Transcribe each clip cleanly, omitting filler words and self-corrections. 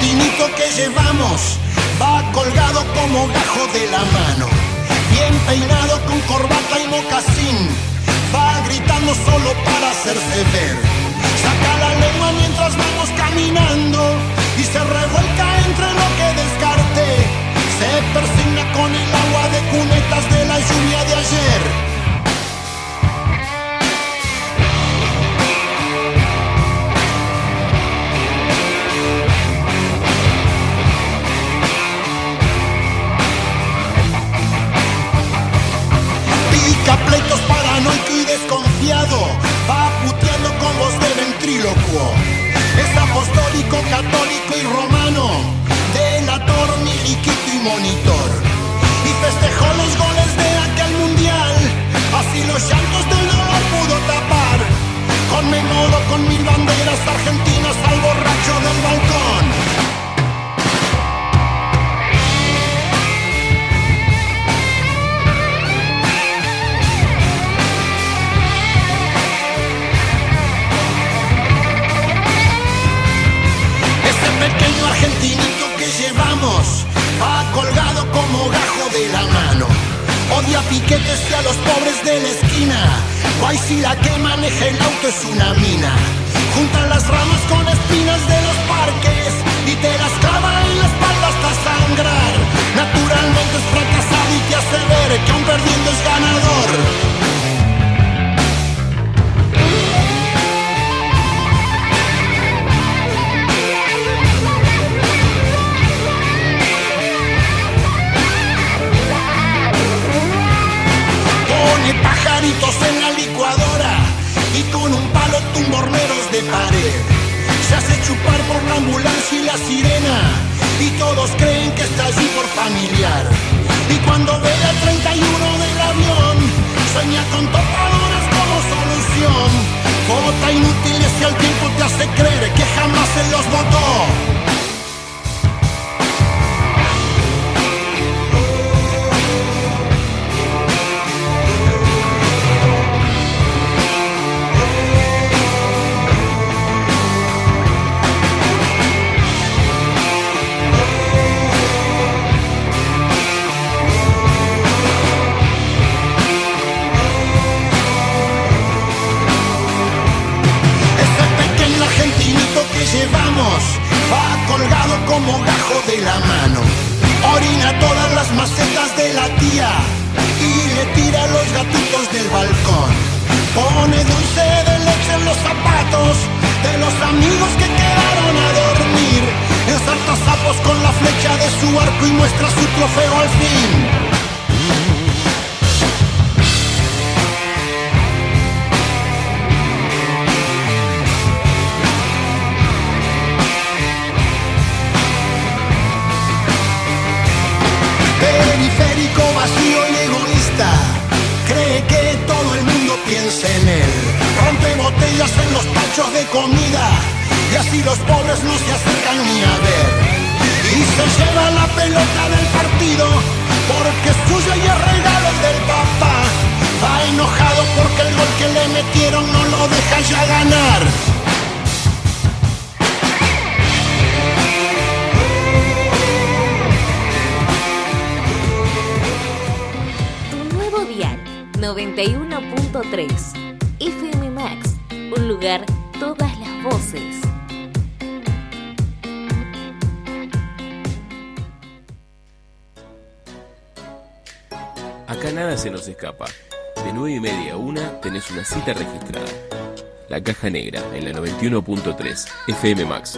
argentinito que llevamos va colgado como gajo de la mano, bien peinado con corbata y mocasín, va gritando solo para hacerse ver. Saca la lengua mientras vamos caminando y se revuelca entre lo que descarte. Se persigna con el agua de cunetas de la lluvia de ayer. Pleitos paranoico y desconfiado, va puteando con voz de ventrílocuo. Es apostólico, católico y romano, delator, miliquito y monitor. Y festejó los goles de aquel mundial, así los llantos del dolor pudo tapar. Conmemoró con 1000 banderas argentinas al borracho del balcón. Pequeño argentinito que llevamos va colgado como gajo de la mano. Odia piquetes y a los pobres de la esquina. Guay, si la que maneja el auto es una mina. Junta las ramas con espinas de los parques y te las clava en la espalda hasta sangrar. Naturalmente es fracasado y te hace ver que aun perdiendo es ganador. Pone pajaritos en la licuadora y con un palo tumba horneros de pared. Se hace chupar por la ambulancia y la sirena y todos creen que está allí por familiar. Y cuando ve el 31 del avión, sueña con topadoras como solución. Vota inútiles y al tiempo te hace creer que jamás se los votó. Llevamos, va colgado como gajo de la mano. Orina todas las macetas de la tía y le tira a los gatitos del balcón. Pone dulce de leche en los zapatos de los amigos que quedaron a dormir. Ensarta sapos con la flecha de su arco y muestra su trofeo al fin. Periférico, vacío y egoísta, cree que todo el mundo piensa en él. Rompe botellas en los tachos de comida y así los pobres no se acercan ni a ver. Y se lleva la pelota del partido porque es suya y es regalo del papá. Va enojado porque el gol que le metieron no lo deja ya ganar. Tu nuevo dial 91.3 FM Max, un lugar, todas las voces. Acá nada se nos escapa. De 9:30 a 1 tenés una cita registrada. La Caja Negra en la 91.3 FM Max.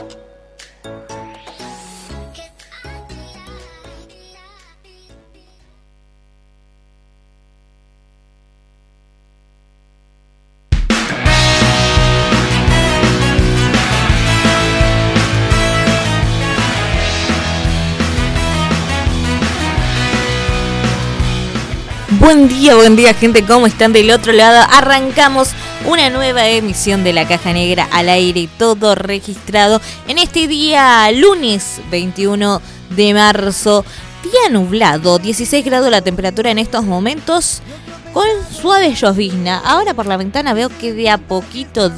Buen día gente, ¿cómo están del otro lado? Arrancamos una nueva emisión de La Caja Negra al aire, todo registrado en este día lunes 21 de marzo, día nublado, 16 grados la temperatura en estos momentos, con suave llovizna. Ahora por la ventana veo que de a poquito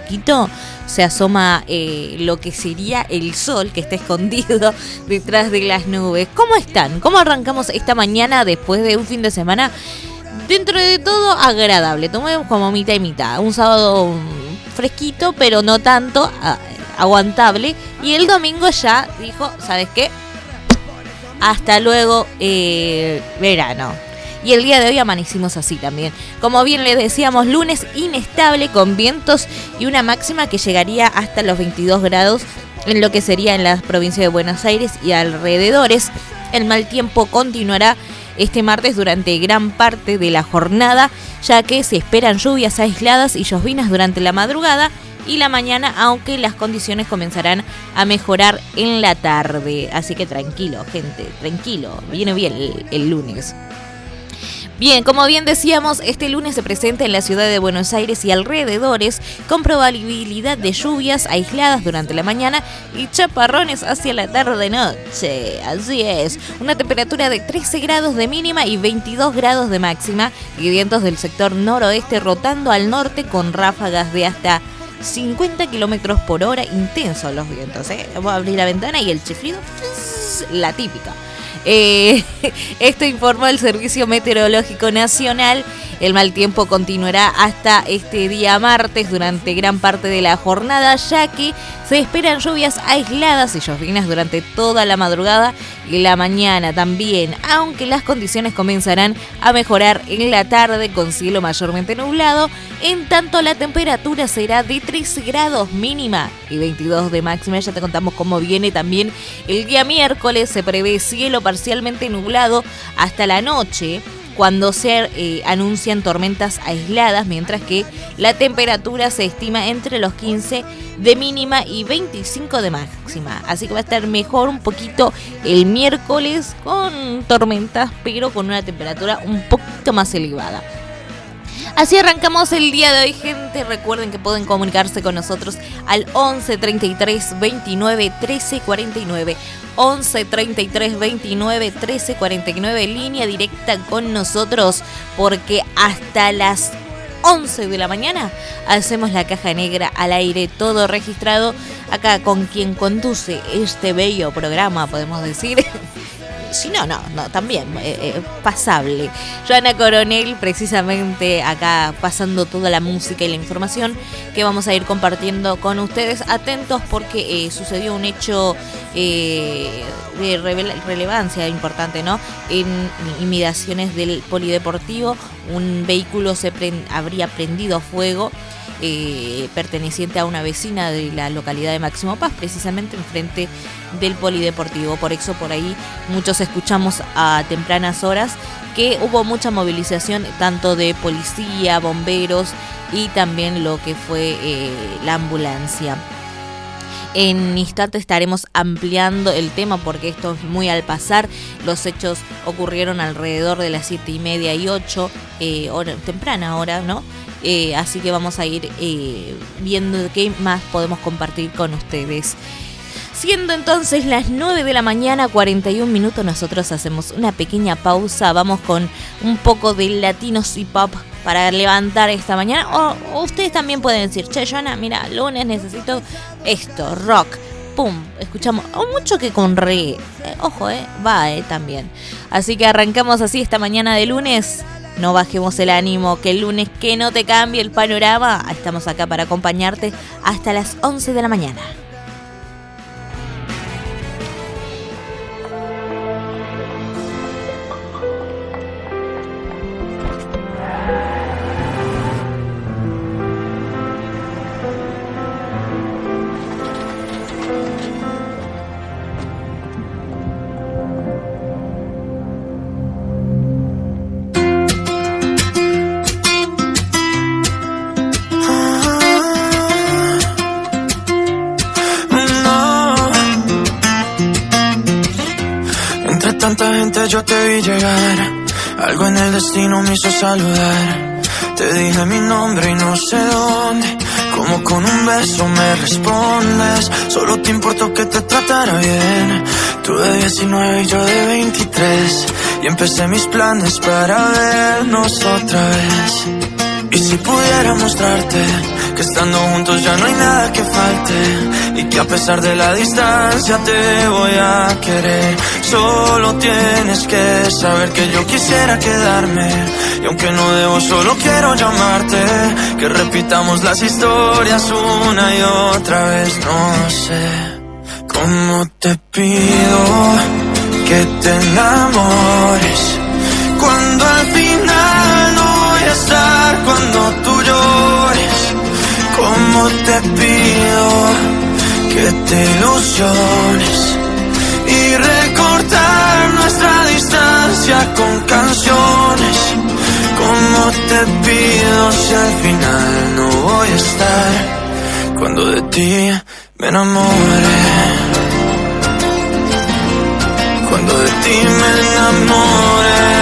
se asoma lo que sería el sol, que está escondido detrás de las nubes. ¿Cómo están? ¿Cómo arrancamos esta mañana después de un fin de semana dentro de todo agradable? Tomemos como mitad y mitad. Un sábado fresquito, pero no tanto, aguantable. Y el domingo ya dijo, ¿sabes qué? Hasta luego, verano. Y el día de hoy amanecimos así también. Como bien les decíamos, lunes inestable con vientos y una máxima que llegaría hasta los 22 grados en lo que sería en la provincia de Buenos Aires y alrededores. El mal tiempo continuará este martes durante gran parte de la jornada, ya que se esperan lluvias aisladas y lloviznas durante la madrugada y la mañana, aunque las condiciones comenzarán a mejorar en la tarde. Así que tranquilo, gente, tranquilo, viene bien el lunes. Bien, como bien decíamos, este lunes se presenta en la ciudad de Buenos Aires y alrededores con probabilidad de lluvias aisladas durante la mañana y chaparrones hacia la tarde-noche. Así es, una temperatura de 13 grados de mínima y 22 grados de máxima y vientos del sector noroeste rotando al norte con ráfagas de hasta 50 kilómetros por hora. Intensos los vientos, Vamos a abrir la ventana y el chiflido, la típica. Esto informó el Servicio Meteorológico Nacional. El mal tiempo continuará hasta este día martes durante gran parte de la jornada, ya que se esperan lluvias aisladas y lloviznas durante toda la madrugada y la mañana también, aunque las condiciones comenzarán a mejorar en la tarde con cielo mayormente nublado. En tanto, la temperatura será de 13 grados mínima y 22 de máxima. Ya te contamos cómo viene también el día miércoles. Se prevé cielo parcialmente nublado hasta la noche, cuando se anuncian tormentas aisladas, mientras que la temperatura se estima entre los 15 de mínima y 25 de máxima. Así que va a estar mejor un poquito el miércoles con tormentas, pero con una temperatura un poquito más elevada. Así arrancamos el día de hoy, gente. Recuerden que pueden comunicarse con nosotros al 11 33 29 13 49. 11 33 29 13 49, línea directa con nosotros, porque hasta las 11 de la mañana hacemos la caja negra al aire, todo registrado acá con quien conduce este bello programa, podemos decir. Si no, también pasable. Joana Coronel, precisamente acá pasando toda la música y la información que vamos a ir compartiendo con ustedes. Atentos porque sucedió un hecho de relevancia importante, ¿no? En inmediaciones del polideportivo, un vehículo habría prendido fuego, perteneciente a una vecina de la localidad de Máximo Paz, precisamente enfrente del polideportivo. Por eso por ahí muchos escuchamos a tempranas horas que hubo mucha movilización tanto de policía, bomberos y también lo que fue la ambulancia. En instante estaremos ampliando el tema porque esto es muy al pasar. Los hechos ocurrieron alrededor de las 7:30 y 8, temprana hora, ¿no? Así que vamos a ir viendo qué más podemos compartir con ustedes. Siendo entonces las 9 de la mañana, 41 minutos, nosotros hacemos una pequeña pausa. Vamos con un poco de latinos y pop para levantar esta mañana. O ustedes también pueden decir, che, Joana, mira, lunes necesito esto, rock. Pum, escuchamos mucho que con reggae. Ojo, va también. Así que arrancamos así esta mañana de lunes. No bajemos el ánimo, que el lunes que no te cambie el panorama. Estamos acá para acompañarte hasta las 11 de la mañana. Tanta gente yo te vi llegar, algo en el destino me hizo saludar. Te dije mi nombre y no sé dónde, como con un beso me respondes. Solo te importó que te tratara bien, tú de 19 y yo de 23. y empecé mis planes para vernos otra vez. Y si pudiera mostrarte que estando juntos ya no hay nada que falte, y que a pesar de la distancia te voy a querer. Solo tienes que saber que yo quisiera quedarme, y aunque no debo solo quiero llamarte, que repitamos las historias una y otra vez. No sé cómo te pido que te enamores, cuando al final no voy a estar, cuando tú llores. Cómo te pido que te ilusiones y recortar nuestra distancia con canciones. Cómo te pido si al final no voy a estar, cuando de ti me enamore, cuando de ti me enamore.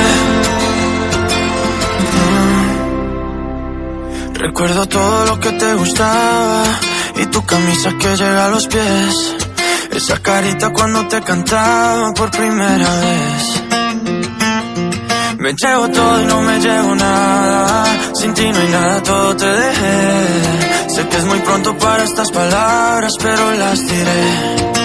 Recuerdo todo lo que te gustaba y tu camisa que llega a los pies, esa carita cuando te cantaba por primera vez. Me llevo todo y no me llevo nada, sin ti no hay nada, todo te dejé. Sé que es muy pronto para estas palabras, pero las diré.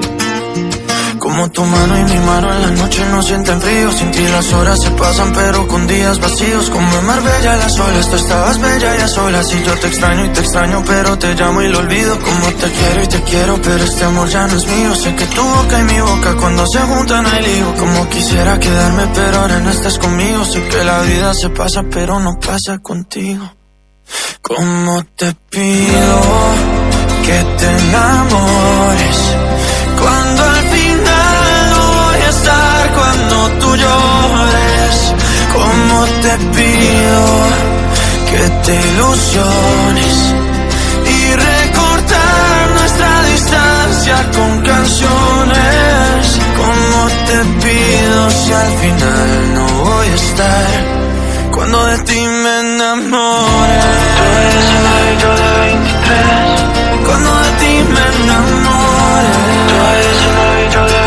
Como tu mano y mi mano en la noche no sienten frío, sin ti las horas se pasan pero con días vacíos. Como en Marbella las olas, tú estabas bella y a solas, y yo te extraño pero te llamo y lo olvido. Como te quiero y te quiero, pero este amor ya no es mío. Sé que tu boca y mi boca cuando se juntan hay lío. Como quisiera quedarme pero ahora no estás conmigo. Sé que la vida se pasa pero no pasa contigo. Como te pido que te enamores, cuando al final no voy a estar, cuando tú llores. Como te pido que te ilusiones y recortar nuestra distancia con canciones. Como te pido si al final no voy a estar, cuando de ti me enamore. Tú de 19 y yo de 23, cuando de ti me enamore. Tú de 19 y yo de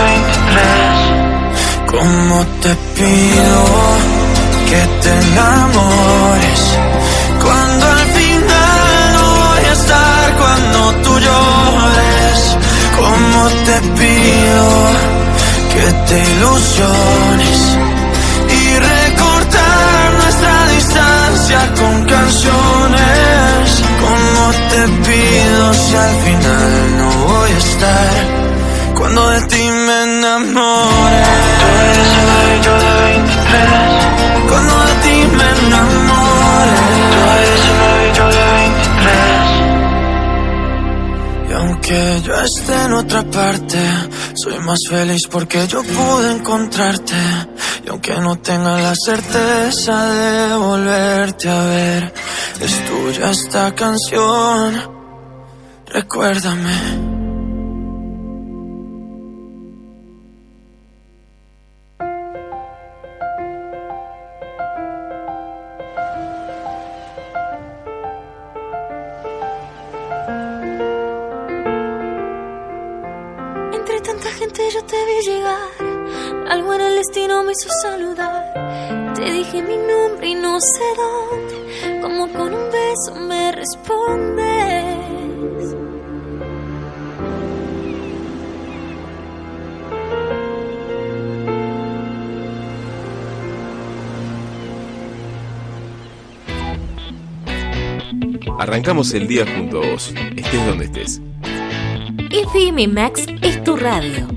23. Como te pido que te enamores, cuando al final no voy a estar, cuando tú llores. Como te pido que te ilusiones y recortar nuestra distancia con canciones. Como te pido si al final no voy a estar, cuando de ti me enamore. Tú de 19 y yo de 23, cuando de ti me enamore. Tú de 19 y yo de 23. Y aunque yo esté en otra parte, soy más feliz porque yo pude encontrarte. Y aunque no tenga la certeza de volverte a ver, es tuya esta canción, recuérdame. Entre tanta gente yo te vi llegar, algo en el destino me hizo saludar. Te dije mi nombre y no sé dónde, como con un beso me respondes. Arrancamos el día junto a vos, estés donde estés. FM Max es tu radio.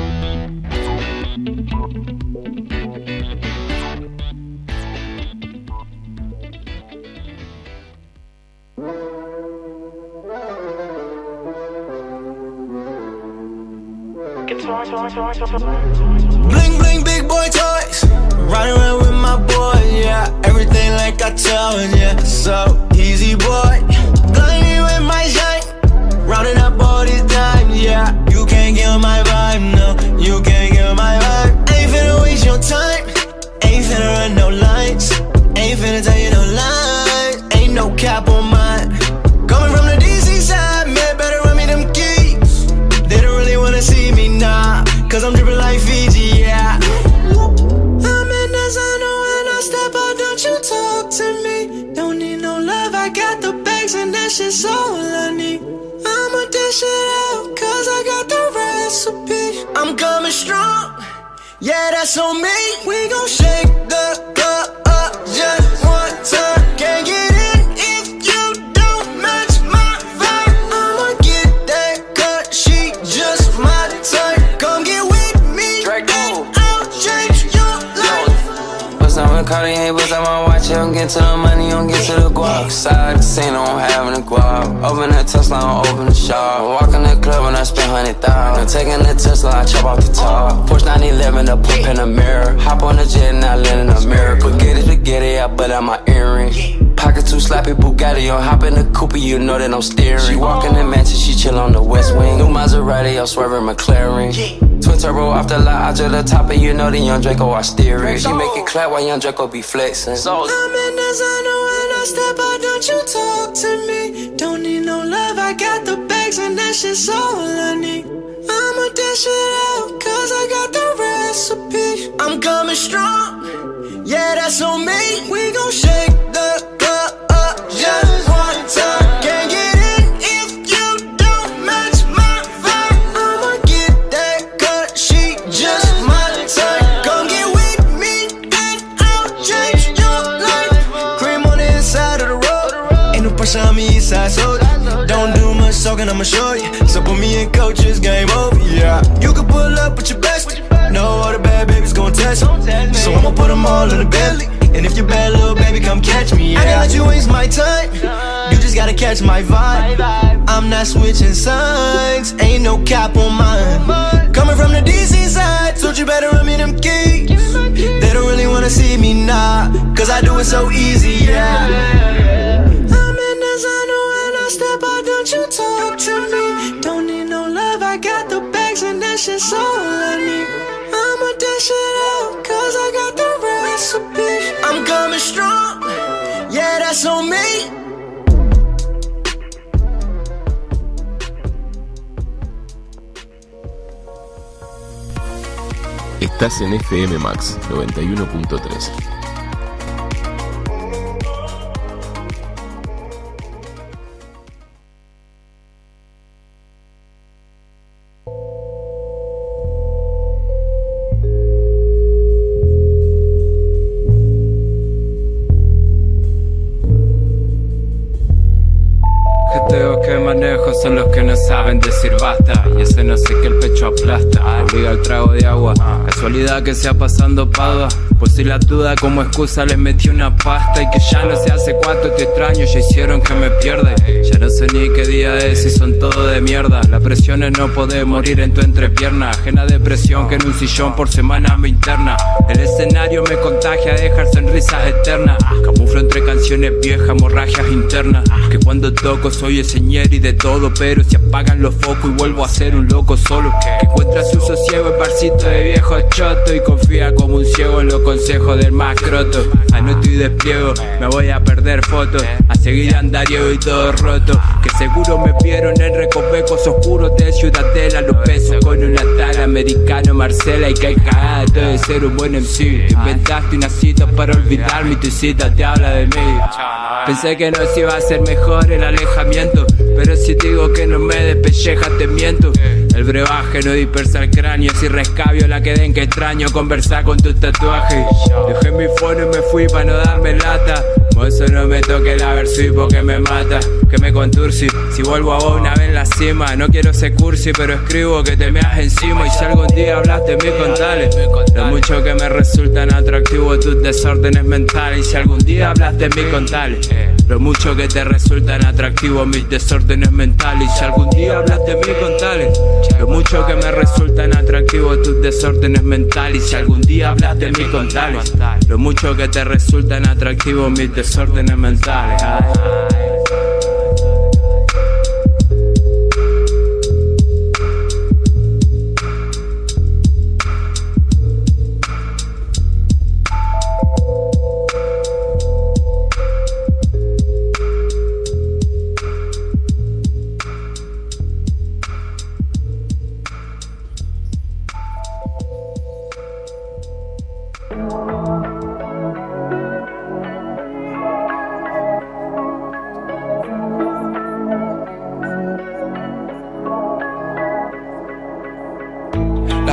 Bling bling big boy toys, riding around with my boy, yeah. Everything like I tell him, yeah. So easy boy, blinding with my shine, rounding up all these dimes, yeah. You can't get my vibe, no, you can't get my vibe. Ain't finna waste your time, ain't finna run no lines, ain't finna tell you no lies, ain't no cap on mine. Coming from the DC side, man, better run me them keys. They don't really wanna see me now, cause I'm dripping like Fiji, yeah. I'm that shit's all I need. I'ma dish it out, cause I got the recipe. I'm coming strong, yeah, that's on me. We gon' shake the club up just one time. Can't get in if you don't match my vibe. I'ma get that cut, she just my type. Come get with me, and I'll change your life. Bust out my Cartier, bust out my watch, I'm getting to the money, I'm getting to the guap. Side casino, I'm having a guap. Open that Tesla, I'm open the shop. Walk in the club and I spend 100,000. I'm taking the Tesla, I chop off the top. Porsche 911, a poop in the mirror. Hop on the jet and I land in America. Spaghetti, I butt out my earring. Pocket too slappy, Bugatti, I'm hopping the coupe, you know that I'm steering. She walk in the mansion, she chill on the west wing. New Maserati, I'm swerving McLaren. Twin turbo off the lot, out to the top, and you know the young Draco, I steer it. She make it clap while young Draco be flexing. I'm in designer when I step out, don't you talk to me. Don't need no love, I got the bags and that shit's all I need. I'ma dish it out, cause I got the recipe. I'm coming strong, yeah, that's on me. We gon' shake the club up just one time. Can't get in if you don't match my vibe. I'ma get that cut, she just my type. Come get with me and I'll change your life. Cream on the inside of the road, ain't no pressure on me inside, so don't do much talking, I'ma show you. So put me in coaches, game over, yeah. You can pull up with your best, know all the bad babies gon' test me. So I'ma put them all in the belly. And if you're bad, little baby, come catch me, yeah. I can't let you waste my time, you just gotta catch my vibe. I'm not switching sides, ain't no cap on mine. Coming from the DC side, told you better run me them keys. They don't really wanna see me now, cause I do it so easy, yeah. I'm in designer when I step out, don't you talk to me. Don't need no love, I got the bags and that shit's all I need. I'ma dish it out, cause I got the recipe. I'm coming strong, yeah, that's on me. Estás en FM Max 91.3. Que manejo son los que no saben decir basta. Y ese no sé que el pecho aplasta. Obliga el trago de agua. Casualidad que sea pasando Padua. Pues si la duda como excusa les metí una pasta. Y que ya no sé hace cuánto te extraño, ya hicieron que me pierda. Ya no sé ni qué día es y son todo de mierda. La presión es no poder morir en tu entrepierna. Ajena depresión que en un sillón por semana me interna. El escenario me contagia, dejar sonrisas eternas. Camuflo entre canciones viejas, hemorragias internas. Que cuando toco soy el señor y de todo, pero se apagan los focos y vuelvo a ser un loco solo. Que encuentra su sosiego en barcito de viejo choto y confía como un ciego en los consejos del más croto. Anoto y despliego, me voy a perder fotos, a seguir andariego y todo roto. Que seguro me vieron en recovecos oscuros de Ciudadela. Los besos con un natal americano, Marcela, y que hay cagada de ser un buen MC. Te inventaste una cita para olvidarme y tu cita te habla de mí. Pensé que no se iba a hacer mejor el alejamiento, pero si digo que no me despelleja te miento. El brebaje no dispersa el cráneo, si rescabio la quedé en que extraño conversar con tus tatuajes. Dejé mi phone y me fui para no darme lata. Mozo, no me toque la versi porque me mata. Que me contursi, si vuelvo a vos una vez en la cima. No quiero ser cursi, pero escribo que te meas encima. Y si algún día hablaste me contale lo mucho que me resultan atractivos tus desórdenes mentales. Y si algún día hablaste me contale lo mucho que te resultan atractivos mis desórdenes mentales. Y si algún día hablaste me contale lo mucho que me resultan atractivos tus desórdenes mentales. Y si algún día hablaste me contale lo mucho que te resultan atractivos mis desórdenes mentales.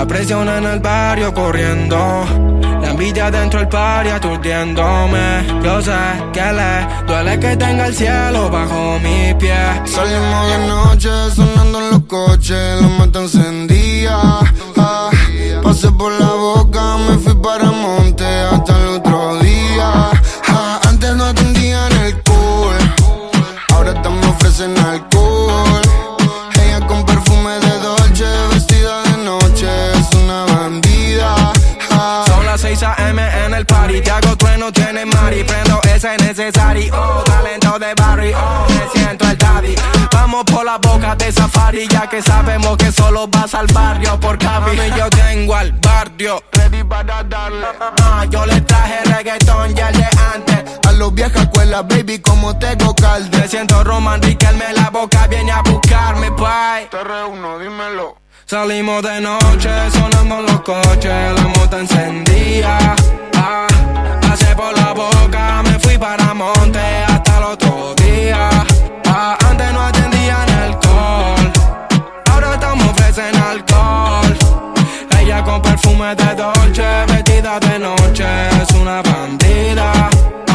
La presión en el barrio corriendo, la envidia dentro del party aturdiéndome. Yo sé que le duele que tenga el cielo bajo mis pies. Salimos de noche sonando en los coches, la mata encendía. Pasé por la boca, me fui para monte hasta el otro día. Antes no atendían el cool, ahora me ofrecen alcohol. Ella con perfume de Dolce, vestida de noche, es una bandida. Son las 6 AM en el party, te hago trueno, tienes mari. Prendo ese necesario, oh, talento de Barry, oh, me siento el daddy. Vamos por la boca de safari, ya que sabemos que solo vas al barrio por Cavi. Y yo tengo al barrio ready para darle. Yo le traje reggaetón ya el de antes. A los viejas escuelas, baby, como Tego Calde. Me siento Roman Riquelme, la boca viene a buscarme, bye. Te reúno, dímelo. Salimos de noche, sonando en los coches, la moto encendía. Pasé por la boca, me fui para monte hasta el otro día. Antes no atendían el call, ahora estamos ofrecen alcohol. Ella con perfume de Dolce, vestida de noche, es una bandida.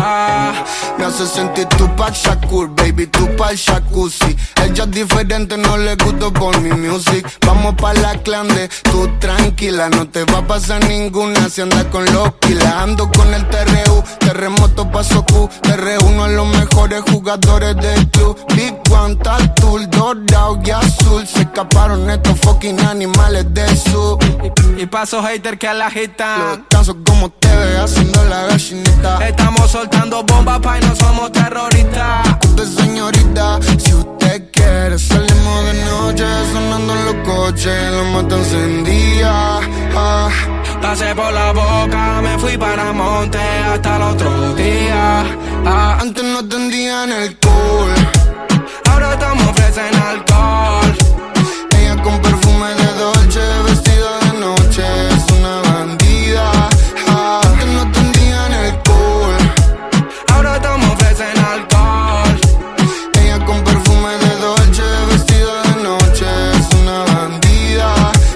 Me hace sentir Tupac Shakur, baby, Tupac jacuzzi. Ella es diferente, no le gusto por mi music. Vamos pa' la clande, tú tranquila, no te va a pasar ninguna si andas con los kilas. Ando con el TRU, terremoto paso Q. Te reúno a los mejores jugadores del club. Big One, Tatul, dorado y azul. Se escaparon estos fucking animales del sur. Y paso hater que la agitan. Los tazos como te ve haciendo la gallinita. Estamos soltando bombas pa' y no somos terroristas. Usted señorita, si usted quiere salimos de noche, sonando en los coches, la mata encendía. Pasé por la boca, me fui para monte hasta el otro día. Antes no atendían el cool, ahora estamos ofrecen alcohol. Ella con perfume de Dolce, vestida de noche, es una bandida. Antes no atendían el cool, ahora estamos ofrecen alcohol. Ella con perfume de Dolce, vestida de noche, es una bandida.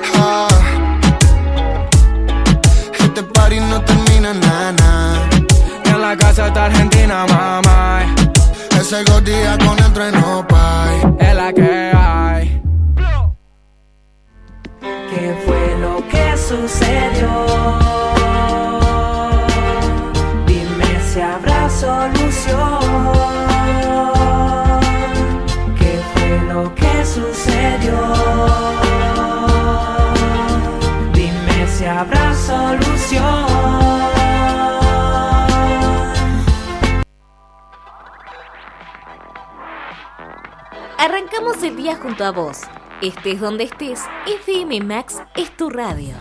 Este party no termina nada. En la casa está Argentina, mamá. Ese gordilla con el trueno, pay. Es la que hay. ¿Qué fue lo que sucedió? Dime si habrá solución. ¿Qué fue lo que sucedió? Dime si habrá solución. Arrancamos el día junto a vos. Estés donde estés, FM Max es tu radio.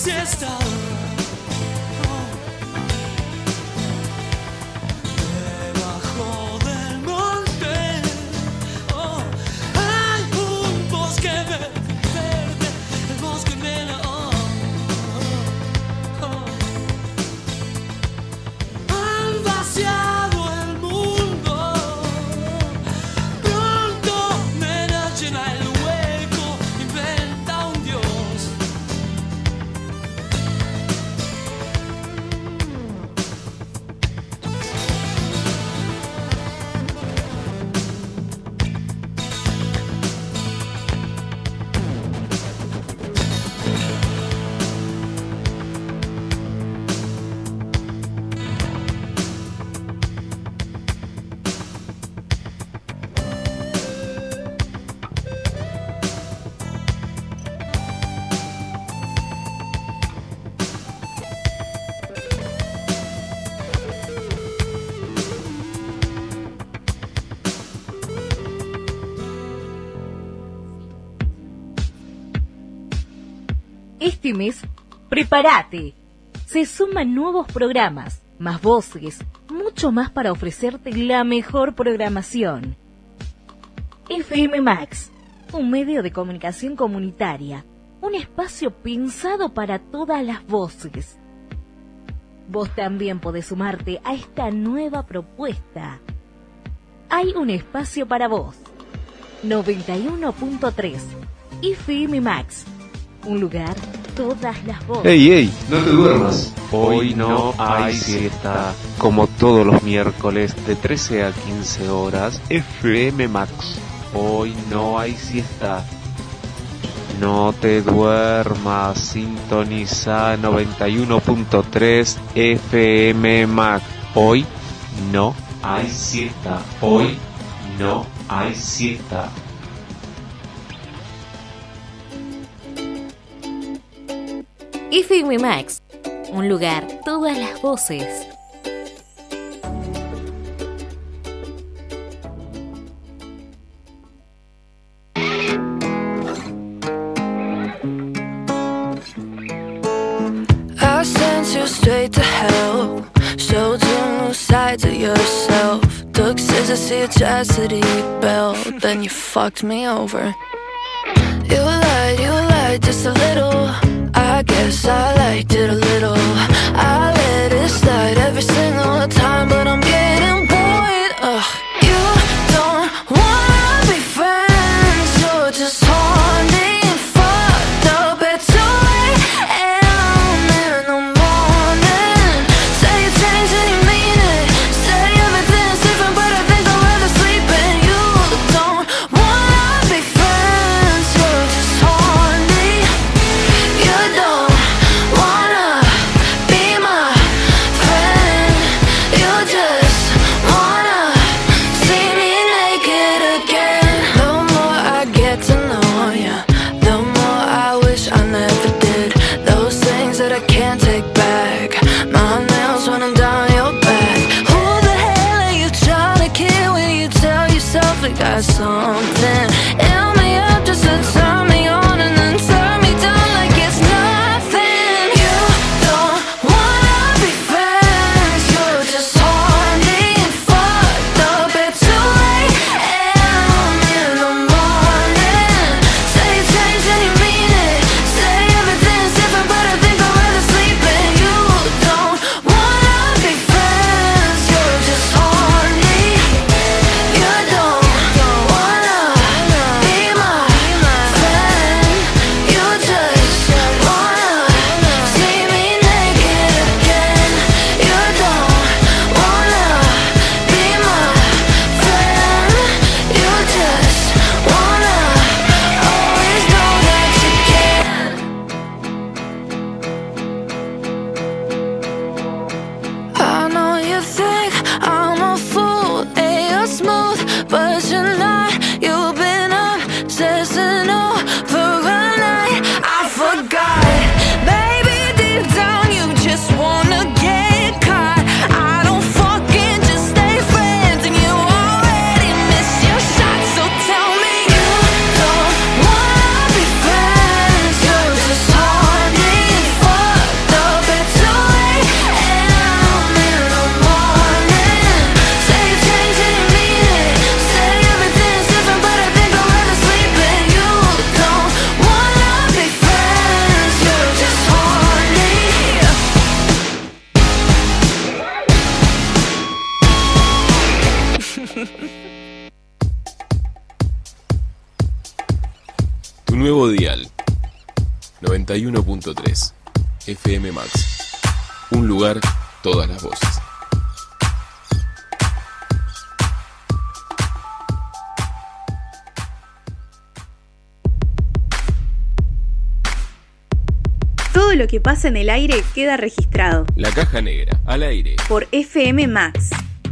siesta. Debajo del monte hay un bosque verde, el bosque negro. Han vaciado el mundo, pronto me llena el hueco, inventa un dios. Este mes, prepárate. Se suman nuevos programas, más voces, mucho más para ofrecerte la mejor programación. FM Max, un medio de comunicación comunitaria, un espacio pensado para todas las voces. Vos también podés sumarte a esta nueva propuesta. Hay un espacio para vos. 91.3 FM Max. Un lugar, todas las voces. ¡Ey, ey! No te duermas. Hoy no hay siesta. Como todos los miércoles de 13 a 15 horas, FM Max. Hoy no hay siesta. No te duermas. Sintoniza 91.3 FM Max. Hoy no hay siesta. Hoy no hay siesta. FM Max, un lugar, todas las voces. I sent you straight to hell, showed you new sides of yourself. Took scissors to your chastity belt, then you fucked me over. You lied just a little. I guess I liked it a little. I let it slide every single time, but I'm getting bored. Ugh. You don't wanna be friends, you're just horny and fucked up at 2 a.m. in the morning. Say you changed and you mean it. Say everything is different, but I think I'd rather sleep in. You don't wanna be friends, you're just horny. You don't wanna be my friend. You just wanna see me naked again. The more I get to know you, the more I wish I never did. Those things that I can't take back, my nails running down your back. Who the hell are you trying to kid when you tell yourself I got something? Ill me up just to turn me on and then turn me down like it's nothing. You don't wanna be friends, you're just horny and fucked up at 2 a.m. in the morning. Say you changed and you mean it. Say everything's different, but I think I'd rather sleep in. You don't wanna be friends, you're just horny. You don't wanna nuevo dial. 91.3 FM Max. Un lugar, todas las voces. Todo lo que pasa en el aire queda registrado. La Caja Negra, al aire. Por FM Max.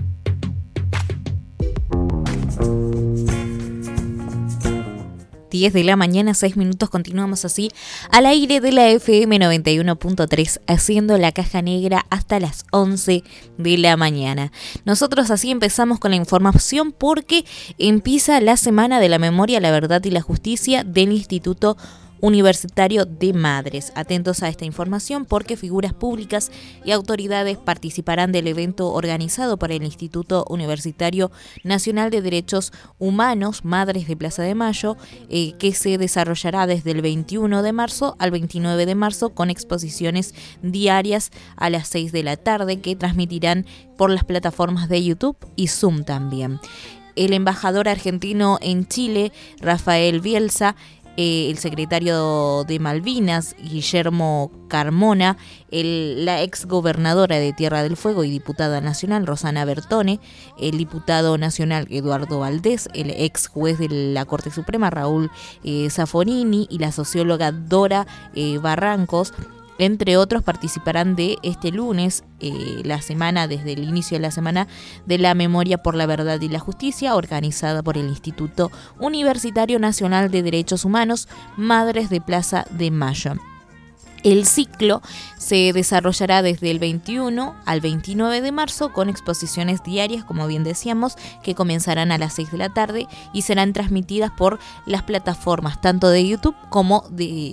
...10 de la mañana, 6 minutos, continuamos así al aire de la FM 91.3, haciendo la Caja Negra hasta las 11 de la mañana. Nosotros así empezamos con la información porque empieza la Semana de la Memoria, la Verdad y la Justicia del Instituto Universitario de Madres. Atentos a esta información porque figuras públicas y autoridades participarán del evento organizado por el Instituto Universitario Nacional de Derechos Humanos, Madres de Plaza de Mayo, que se desarrollará desde el 21 de marzo al 29 de marzo con exposiciones diarias a las 6 de la tarde que transmitirán por las plataformas de YouTube y Zoom también. El embajador argentino en Chile, Rafael Bielsa, el secretario de Malvinas, Guillermo Carmona, la ex gobernadora de Tierra del Fuego y diputada nacional, Rosana Bertone, el diputado nacional Eduardo Valdés, el ex juez de la Corte Suprema, Raúl Zafforini, y la socióloga Dora Barrancos, entre otros, participarán de este lunes, la semana, desde el inicio de la Semana de la Memoria por la Verdad y la Justicia, organizada por el Instituto Universitario Nacional de Derechos Humanos, Madres de Plaza de Mayo. El ciclo se desarrollará desde el 21 al 29 de marzo con exposiciones diarias, como bien decíamos, que comenzarán a las 6 de la tarde y serán transmitidas por las plataformas tanto de YouTube como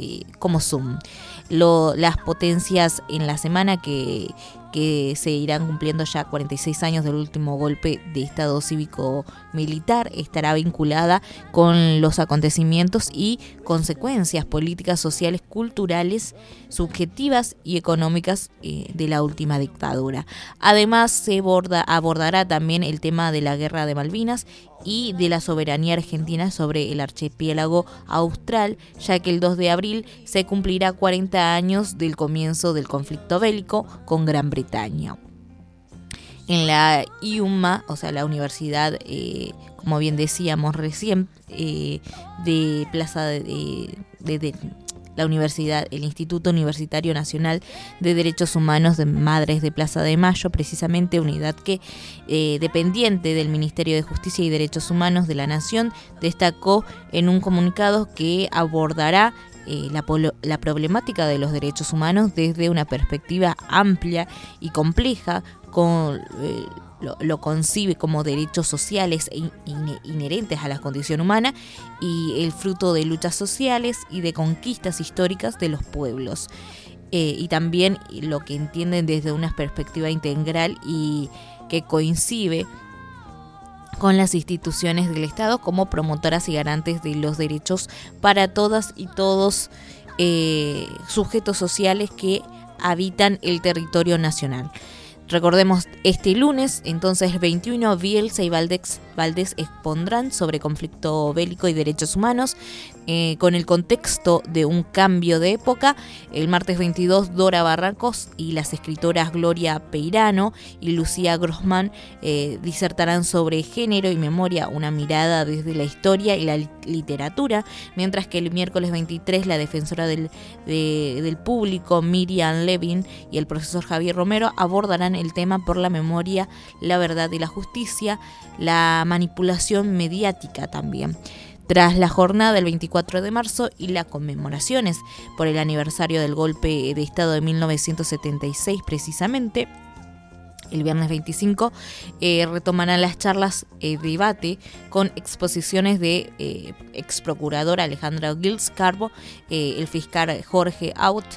Zoom. Las potencias en la semana que se irán cumpliendo ya 46 años del último golpe de Estado cívico-militar, estará vinculada con los acontecimientos y consecuencias políticas, sociales, culturales, subjetivas y económicas de la última dictadura. Además, se abordará también el tema de la Guerra de Malvinas y de la soberanía argentina sobre el archipiélago austral, ya que el 2 de abril se cumplirá 40 años del comienzo del conflicto bélico con Gran Bretaña. En la IUMA, o sea, la universidad, como bien decíamos recién, de Plaza de la universidad, el Instituto Universitario Nacional de Derechos Humanos de Madres de Plaza de Mayo, precisamente unidad que, dependiente del Ministerio de Justicia y Derechos Humanos de la Nación, destacó en un comunicado que abordará la problemática de los derechos humanos desde una perspectiva amplia y compleja, lo concibe como derechos sociales inherentes a la condición humana y el fruto de luchas sociales y de conquistas históricas de los pueblos. Y también lo que entienden desde una perspectiva integral y que coincide con las instituciones del Estado como promotoras y garantes de los derechos para todas y todos sujetos sociales que habitan el territorio nacional. Recordemos, este lunes, entonces 21, Bielsa y Valdés expondrán sobre conflicto bélico y derechos humanos con el contexto de un cambio de época. El martes 22, Dora Barrancos y las escritoras Gloria Peirano y Lucía Grossman disertarán sobre género y memoria, una mirada desde la historia y la literatura, mientras que el miércoles 23, la defensora del público Miriam Levin y el profesor Javier Romero abordarán el tema por la memoria, la verdad y la justicia, la manipulación mediática también. Tras la jornada del 24 de marzo y las conmemoraciones por el aniversario del golpe de Estado de 1976 precisamente, el viernes 25 retomarán las charlas debate con exposiciones de ex procuradora Alejandra Gils Carbo, el fiscal Jorge Aut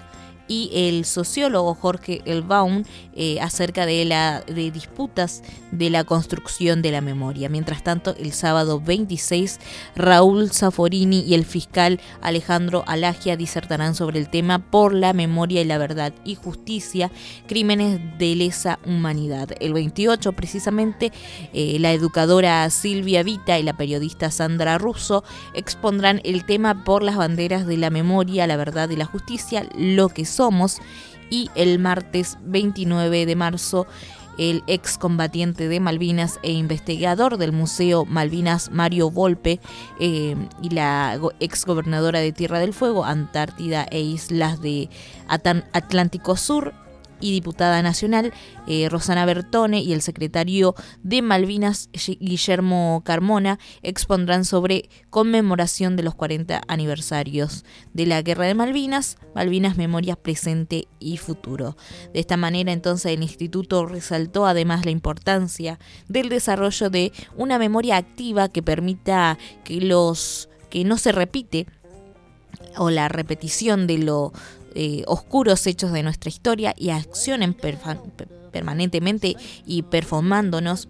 y el sociólogo Jorge Elbaum acerca de disputas de la construcción de la memoria. Mientras tanto, el sábado 26, Raúl Zaforini y el fiscal Alejandro Alagia disertarán sobre el tema Por la memoria y la verdad y justicia, crímenes de lesa humanidad. El 28, precisamente, la educadora Silvia Vita y la periodista Sandra Russo expondrán el tema Por las banderas de la memoria, la verdad y la justicia, lo que somos. Y el martes 29 de marzo, el excombatiente de Malvinas e investigador del Museo Malvinas, Mario Volpe, y la exgobernadora de Tierra del Fuego, Antártida e Islas de Atlántico Sur, y diputada nacional Rosana Bertone, y el secretario de Malvinas, Guillermo Carmona, expondrán sobre conmemoración de los 40 aniversarios de la Guerra de Malvinas, Malvinas, Memoria, Presente y Futuro. De esta manera, entonces, el instituto resaltó además la importancia del desarrollo de una memoria activa que permita que no se repite o la repetición de lo oscuros hechos de nuestra historia, y accionen permanentemente y performándonos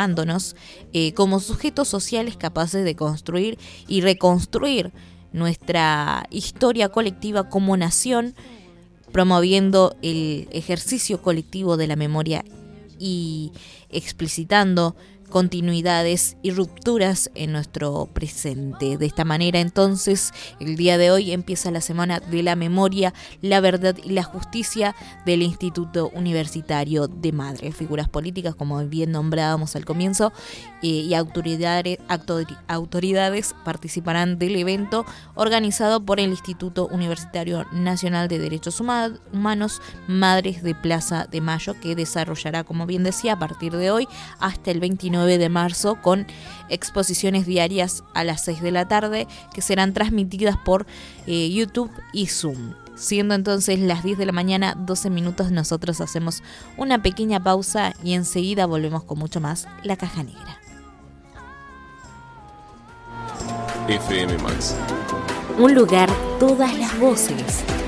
como sujetos sociales capaces de construir y reconstruir nuestra historia colectiva como nación, promoviendo el ejercicio colectivo de la memoria y explicitando continuidades y rupturas en nuestro presente. De esta manera, entonces, el día de hoy empieza la Semana de la Memoria, la Verdad y la Justicia del Instituto Universitario de Madre. Figuras políticas, como bien nombrábamos al comienzo, y autoridades participarán del evento organizado por el Instituto Universitario Nacional de Derechos Humanos, Madres de Plaza de Mayo, que desarrollará, como bien decía, a partir de hoy hasta el 29 de marzo, con exposiciones diarias a las 6 de la tarde que serán transmitidas por YouTube y Zoom. Siendo entonces las 10 de la mañana, 12 minutos, nosotros hacemos una pequeña pausa y enseguida volvemos con mucho más La Caja Negra. FM Max. Un lugar, todas las voces.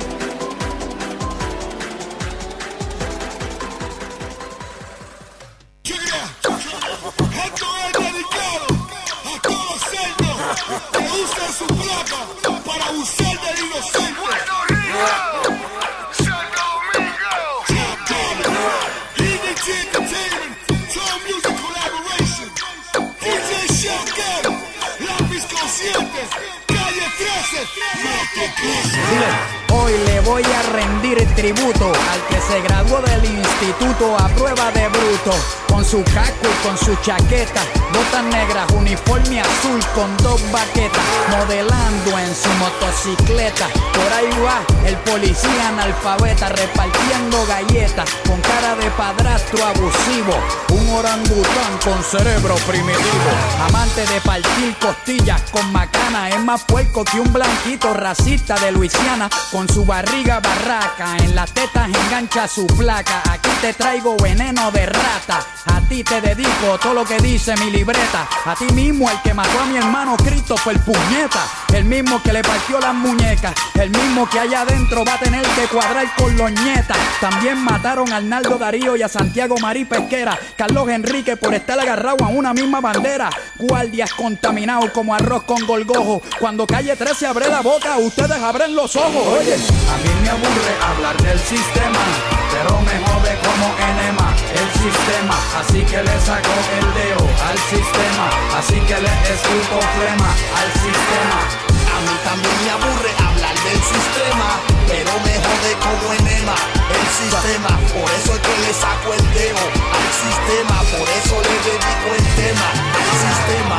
Que usen su placa para usar del inocente. Hoy le voy a rendir tributo al que se graduó del instituto a prueba de bruto, con su casco y con su chaqueta, botas negras, uniforme azul con 2 baquetas, modelando en su motocicleta. Por ahí va el policía analfabeta, repartiendo galletas con cara de padrastro abusivo, un orangután con cerebro primitivo, amante de partir costillas con macana, es más puerco que un blanquito racista de Luisiana, con su barriga barraca, en las tetas engancha su placa. Aquí te traigo veneno de rata, a ti te dedico todo lo que dice mi libreta. A ti mismo, el que mató a mi hermano Christopher puñeta, el mismo que le partió las muñecas, el mismo que allá adentro va a tener que cuadrar con los nietas. También mataron a Arnaldo Darío y a Santiago Marí Pesquera, Carlos Enrique por estar agarrado a una misma bandera. Guardias contaminados como arroz con golgojo. Cuando Calle 13 abre la boca, ustedes abren los ojos. Oye, a mí me aburre hablar del sistema, pero me jode como enema el sistema. Así que le saco el dedo al sistema, así que le escupo flema al sistema. A mí también me aburre hablar del sistema, pero me jode como enema el sistema. Por eso es que le saco el dedo al sistema, por eso le dedico el tema al sistema.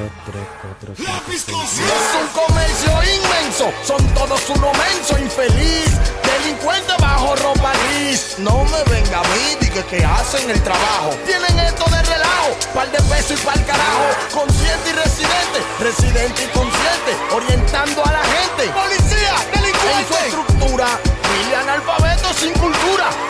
Es un comercio inmenso, son todos uno menso, infeliz, delincuente bajo ropa gris. No me venga a mí, diga que hacen el trabajo. Tienen esto de relajo, par de pesos y pa'l carajo. Consciente y residente, residente y consciente, orientando a la gente. Policía, delincuente, infraestructura, mil analfabetos sin cultura, maltrato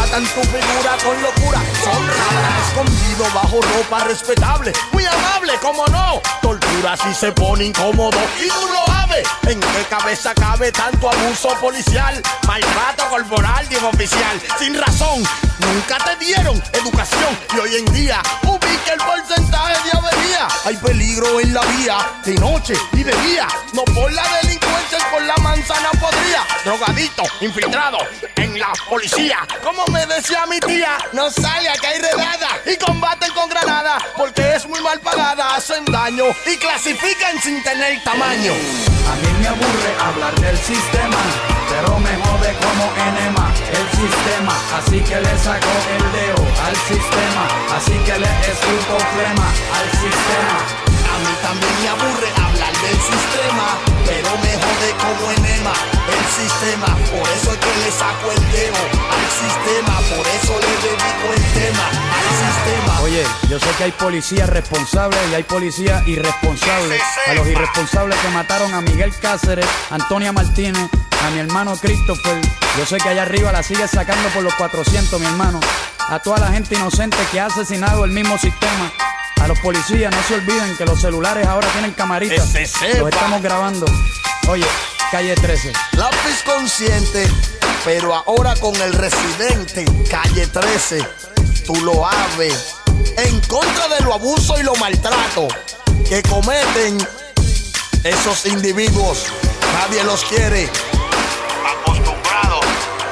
tratan tu figura con locura. Son ratas escondido bajo ropa respetable, muy amable, como no. Tortura si se pone incómodo y tú lo sabes. ¿En qué cabeza cabe tanto abuso policial? Maltrato corporal de un oficial sin razón. Nunca te dieron educación y hoy en día ubica el porcentaje de avería. Hay peligro en la vía, de noche y de día. No por la delincuencia, es por la manzana podrida. Drogadito, infiltrado en la policía. Como me decía mi tía, no salga que hay redada y combaten con granada, porque es muy mal pagada, hacen daño y clasifican sin tener tamaño. A mí me aburre hablar del sistema, pero me jode como enema el sistema. Así que le saco el dedo al sistema, así que le escupo flema al sistema. A mí también me aburre hablar del sistema, pero me jode como enema el sistema. Por eso es que le saco el dedo al sistema, por eso le dedico el tema al sistema. Oye, yo sé que hay policías responsables y hay policías irresponsables. A los irresponsables que mataron a Miguel Cáceres, Antonia Martínez, a mi hermano Christopher, yo sé que allá arriba la sigue sacando por los 400, mi hermano. A toda la gente inocente que ha asesinado el mismo sistema. A los policías, no se olviden que los celulares ahora tienen camaritas. Los estamos grabando. Oye, calle 13. Lápiz consciente, pero ahora con el residente. Calle 13, tú lo sabes. En contra de los abusos y los maltratos que cometen esos individuos. Nadie los quiere. Acostumbrados.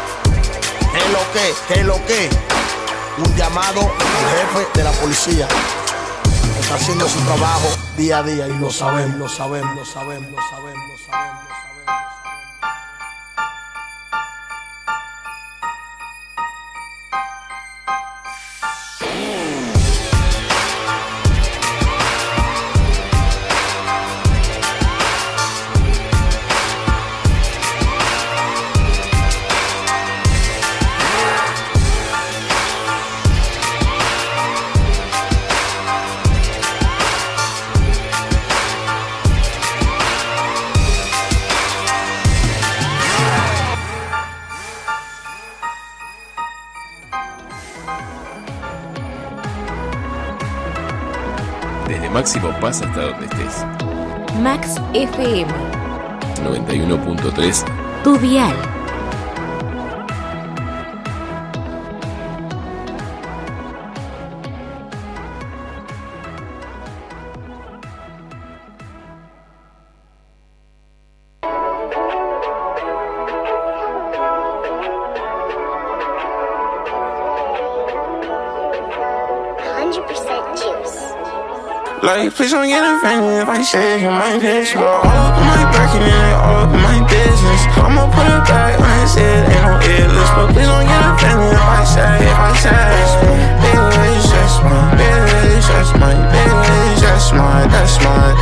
¿Qué lo que? Un llamado al jefe de la policía. Está haciendo su trabajo día a día y lo sabemos, lo sabemos, lo sabemos, lo sabemos, lo sabemos. Máximo pasa hasta donde estés. Max FM 91.3. Tu dial. Like, please don't get offended if I say you might bitch. All up in my bracket and all up in my business. I'ma put it back when it's it, ain't no illness. But please don't get offended if I say bitch, that's my bitch, that's my bitch, that's my bitch, that's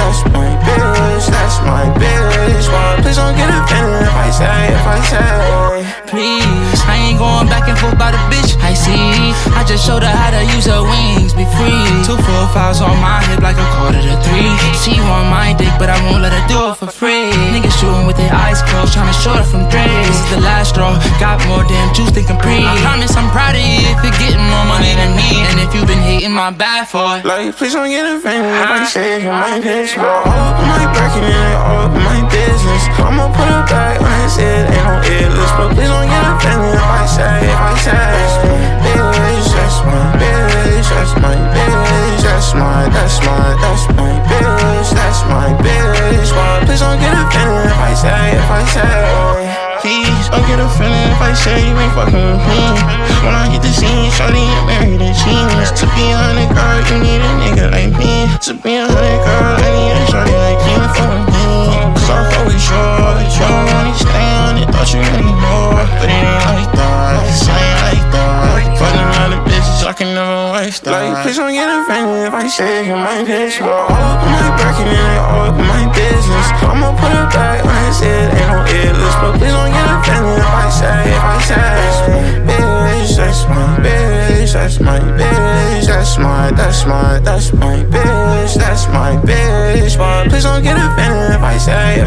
my bitch. But please don't get offended if I say. Please, I ain't going back and forth about a bitch. I see, I just showed her how to use her wings, be free. 2 4 5s on my hip like a 2:45. She want my dick, but I won't let her do it for free. Niggas shooting with their eyes closed, trying to short her from Dre. This is the last straw, got more damn juice than Capri. I promise I'm proud of you if you're getting more money than me. And if you've been hating, my bad for it. Like, please don't get offended if I say you might bitch. All up in my bracket and all up in my business. I'ma put it back when it's it, ain't no illness. But please don't get offended if I say bitch, that's my bitch, that's my bitch, that's my bitch, that's my bitch. But please don't get offended if I say. Please don't get offended if I say you ain't fucking with me. When I hit the scene, shawty get married to jeans. To be a 100 girl, you need a nigga like me. To be a 100 girl, I need a shawty like you and fuck with me. Cause I'm always sure that you don't understand. They thought you really know, but it ain't like that. It's ain't like that. Fucking other bitches, I can never waste that. Like, please don't get offended if I say you're my bitch. All up in my bracket and all up in my business. I'ma put it back when it's it, ain't no illness. But please don't get offended if I say bitch, that's my bitch, that's my bitch, that's my bitch, that's my bitch. But please don't get offended if I say.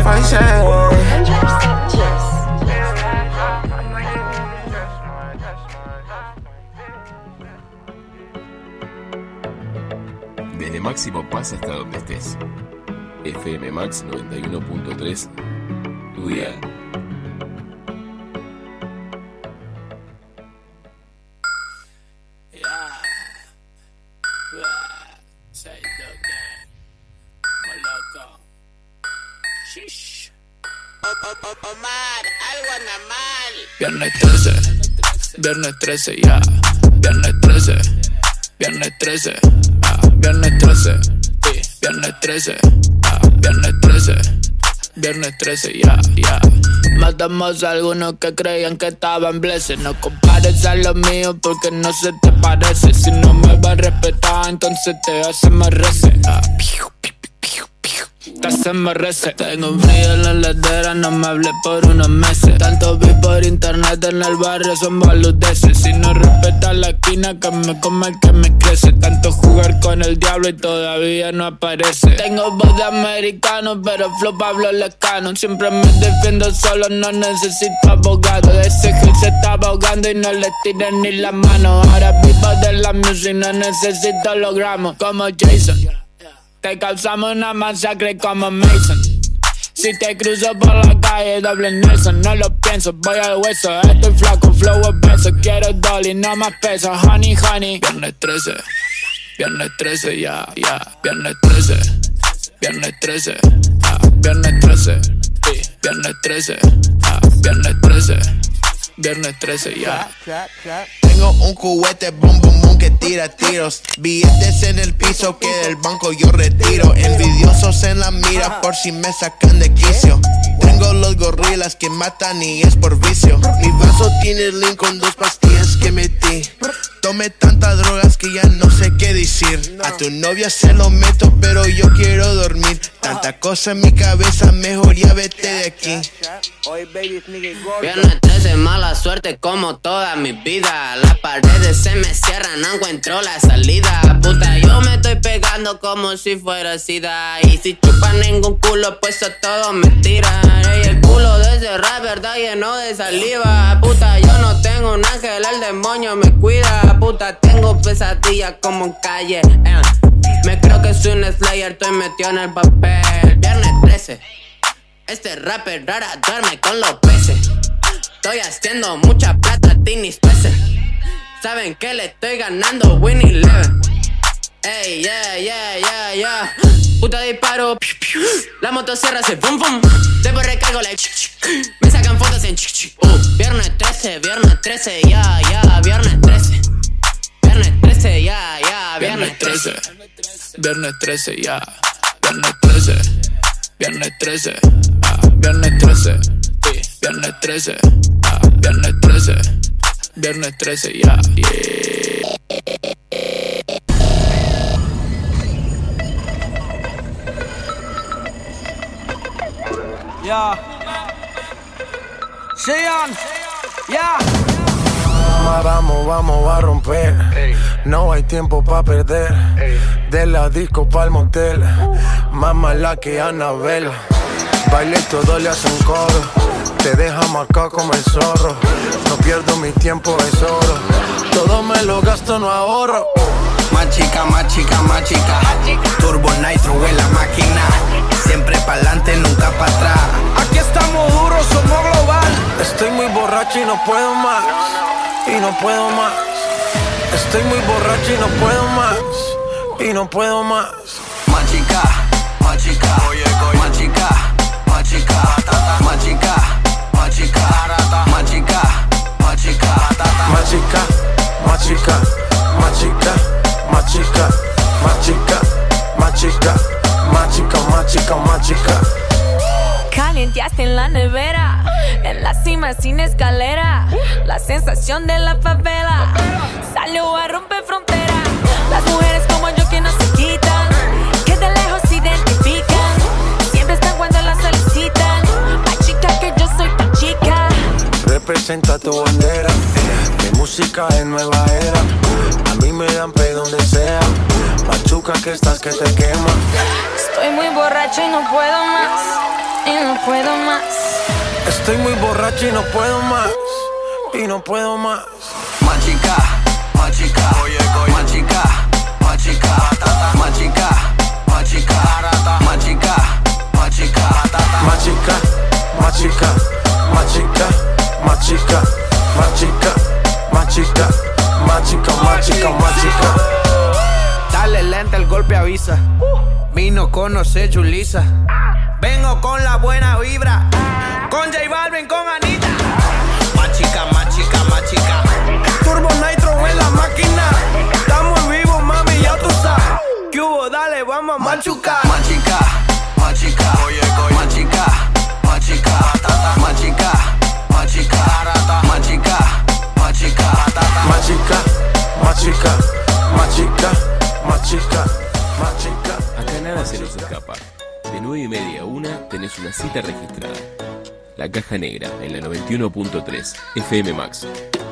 100% juice. Desde Máximo Paz hasta donde estés. FM Max 91.3, tu dial. Viernes 13, viernes 13, ya. Viernes 13, viernes 13, viernes 13, viernes 13, viernes 13, viernes 13, ya. Matamos a algunos que creían que estaban blessed. No compares a lo mío porque no se te parece. Si no me vas a respetar, entonces te haces más rece. Te haces más rece. Tengo un frío en la heladera, no me hablé por unos meses. Tanto vi por internet en el barrio, son boludeces. Si no respetas la esquina, que me come el que me crece. Tanto jugar con el diablo y todavía no aparece. Tengo voz de americano, pero flow Pablo Lescano. Siempre me defiendo solo, no necesito abogado. Ese gil se estaba ahogando y no le tiré ni la mano. Ahora vivo de la music, no necesito hologramos. Como Jason, te causamos una masacre como Mason. Si te cruzo por la calle, doble Nelson. No lo pienso, voy al hueso. Estoy flaco, flow obeso. Quiero dolly, no más peso. Honey, honey. Viernes 13, viernes 13, ya. Viernes 13, viernes 13, viernes 13, viernes 13, viernes 13, viernes 13, ya. Tengo un juguete boom boom boom que tira tiros. Billetes en el piso que del banco yo retiro. Envidiosos en la mira por si me sacan de quicio. Tengo los gorilas que matan y es por vicio. Mi vaso tiene lean con 2 pastillas que metí. Tomé tantas drogas que ya no sé qué decir. A tu novia se lo meto pero yo quiero dormir. Tanta cosa en mi cabeza, mejor ya vete de aquí. Viernes 13, mala suerte como toda mi vida. Las paredes se me cierran, no encuentro la salida. Puta, yo me estoy pegando como si fuera sida. Y si chupan ningún culo, pues a todos me tiran. Y el culo de ese rap, verdad, lleno de saliva. Puta, yo no tengo un ángel, el demonio me cuida. Puta, tengo pesadillas como en calle. Me creo que soy un slayer, estoy metido en el papel. Viernes 13, este rapper rara duerme con los peces. Estoy haciendo mucha plata, tinis peces. Saben que le estoy ganando Winnie Eleven. Ey, yeah. Puta disparo, la motosierra hace boom boom. Después recargo like me sacan fotos en Viernes 13, ya. Viernes 13, viernes 13, ya. Viernes 13, viernes 13, ya. Viernes 13, viernes 13, viernes 13, viernes 13, viernes 13, viernes 13, ya. Ya. Sean, ya. Vamos a romper. No hay tiempo pa' perder. De la disco pa'l motel. Más mala que Anabel. Baile todo le hacen coro. Te deja marcado como el zorro. No pierdo mi tiempo, es oro. Todo me lo gasto, no ahorro. Más chica. Turbo Nitro en la máquina. Siempre pa'lante, nunca pa' atrás. Aquí estamos duros, somos global. Estoy muy borracho y no puedo más. Y no puedo más. Estoy muy borracho y no puedo más. Y no puedo más. Más chica. Más chica. Más chica. Más chica. Más chica. Más chica. Más chica. Más chica. Más chica. Más chica. Más chica. Más chica. Más chica. Más chica. Más chica. Más chica. Calienteaste en la nevera, en la cima sin escalera. La sensación de la favela salió a romper frontera. Las mujeres como yo que no se quitan, que de lejos se identifican, siempre están cuando las solicitan. Más chica que yo soy tu chica. Representa tu bandera, mi música es nueva era. A mí me dan play donde sea. Machuca que estás que te quema. Estoy muy borracho y no puedo más. Y no puedo más. Estoy muy borracho y no puedo más. Y no puedo más. Más chica. Más chica. Más chica. Más chica. Más machica, machica, machica, machica, machica, machica, machica, machica, machica, machica, machica, machica, machica. Dale lenta, el golpe avisa. Vino, conoce, Julissa. Vengo con la buena vibra. Con J Balvin, con Anita. Machica, machica, machica. Turbo Nitro en la máquina. Estamos en vivo, mami, ya tú sabes. ¿Qué hubo? Dale, vamos a machucar. Machica, machica, oye, machica, machica, machica, machica, machica, machica, machica, machica, machica, machica, machica. Acá nada se nos escapa. De 9:30 a 1 tenés una cita registrada. La Caja Negra en la 91.3 FM Max.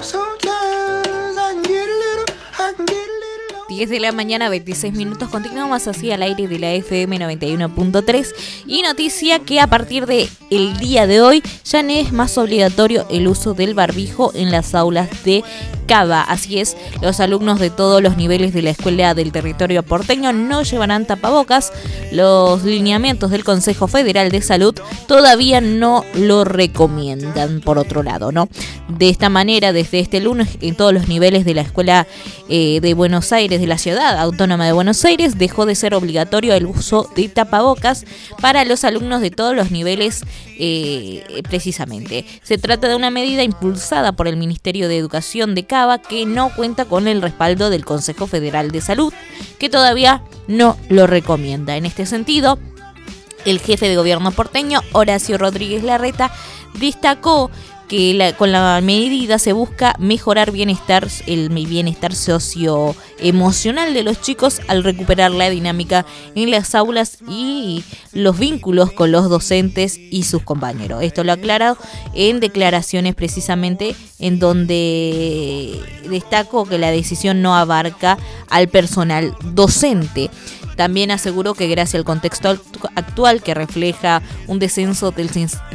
10 de la mañana, 26 minutos. Continuamos así al aire de la FM 91.3. Y noticia que a partir de el día de hoy ya no es más obligatorio el uso del barbijo en las aulas de Cava. Así es, los alumnos de todos los niveles de la escuela del territorio porteño no llevarán tapabocas. Los lineamientos del Consejo Federal de Salud todavía no lo recomiendan, por otro lado, ¿no? De esta manera, desde este lunes, en todos los niveles de la escuela de Buenos Aires, de la Ciudad Autónoma de Buenos Aires, dejó de ser obligatorio el uso de tapabocas para los alumnos de todos los niveles, precisamente. Se trata de una medida impulsada por el Ministerio de Educación de Cava, que no cuenta con el respaldo del Consejo Federal de Salud, que todavía no lo recomienda. En este sentido, el jefe de gobierno porteño, Horacio Rodríguez Larreta, destacó que con la medida se busca mejorar el bienestar socioemocional de los chicos al recuperar la dinámica en las aulas y los vínculos con los docentes y sus compañeros. Esto lo ha aclarado en declaraciones precisamente en donde destacó que la decisión no abarca al personal docente. También aseguró que gracias al contexto actual, que refleja un descenso del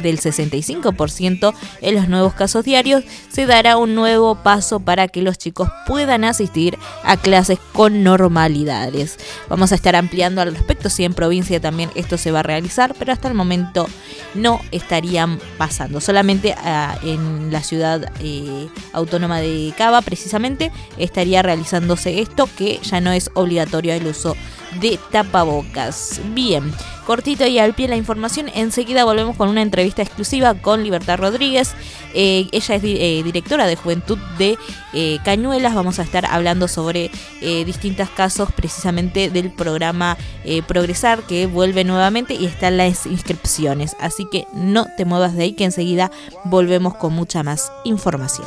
65% en los nuevos casos diarios, se dará un nuevo paso para que los chicos puedan asistir a clases con normalidades. Vamos a estar ampliando al respecto si en provincia también esto se va a realizar, pero hasta el momento no estarían pasando. Solamente en la ciudad autónoma de Cava, precisamente, estaría realizándose esto, que ya no es obligatorio el uso de tapabocas. Bien, cortito y al pie la información. Enseguida volvemos con una entrevista exclusiva con Libertad Rodríguez. Ella es directora de Juventud de Cañuelas. Vamos a estar hablando sobre distintos casos precisamente del programa Progresar, que vuelve nuevamente y están las inscripciones. Así que no te muevas de ahí, que enseguida volvemos con mucha más información.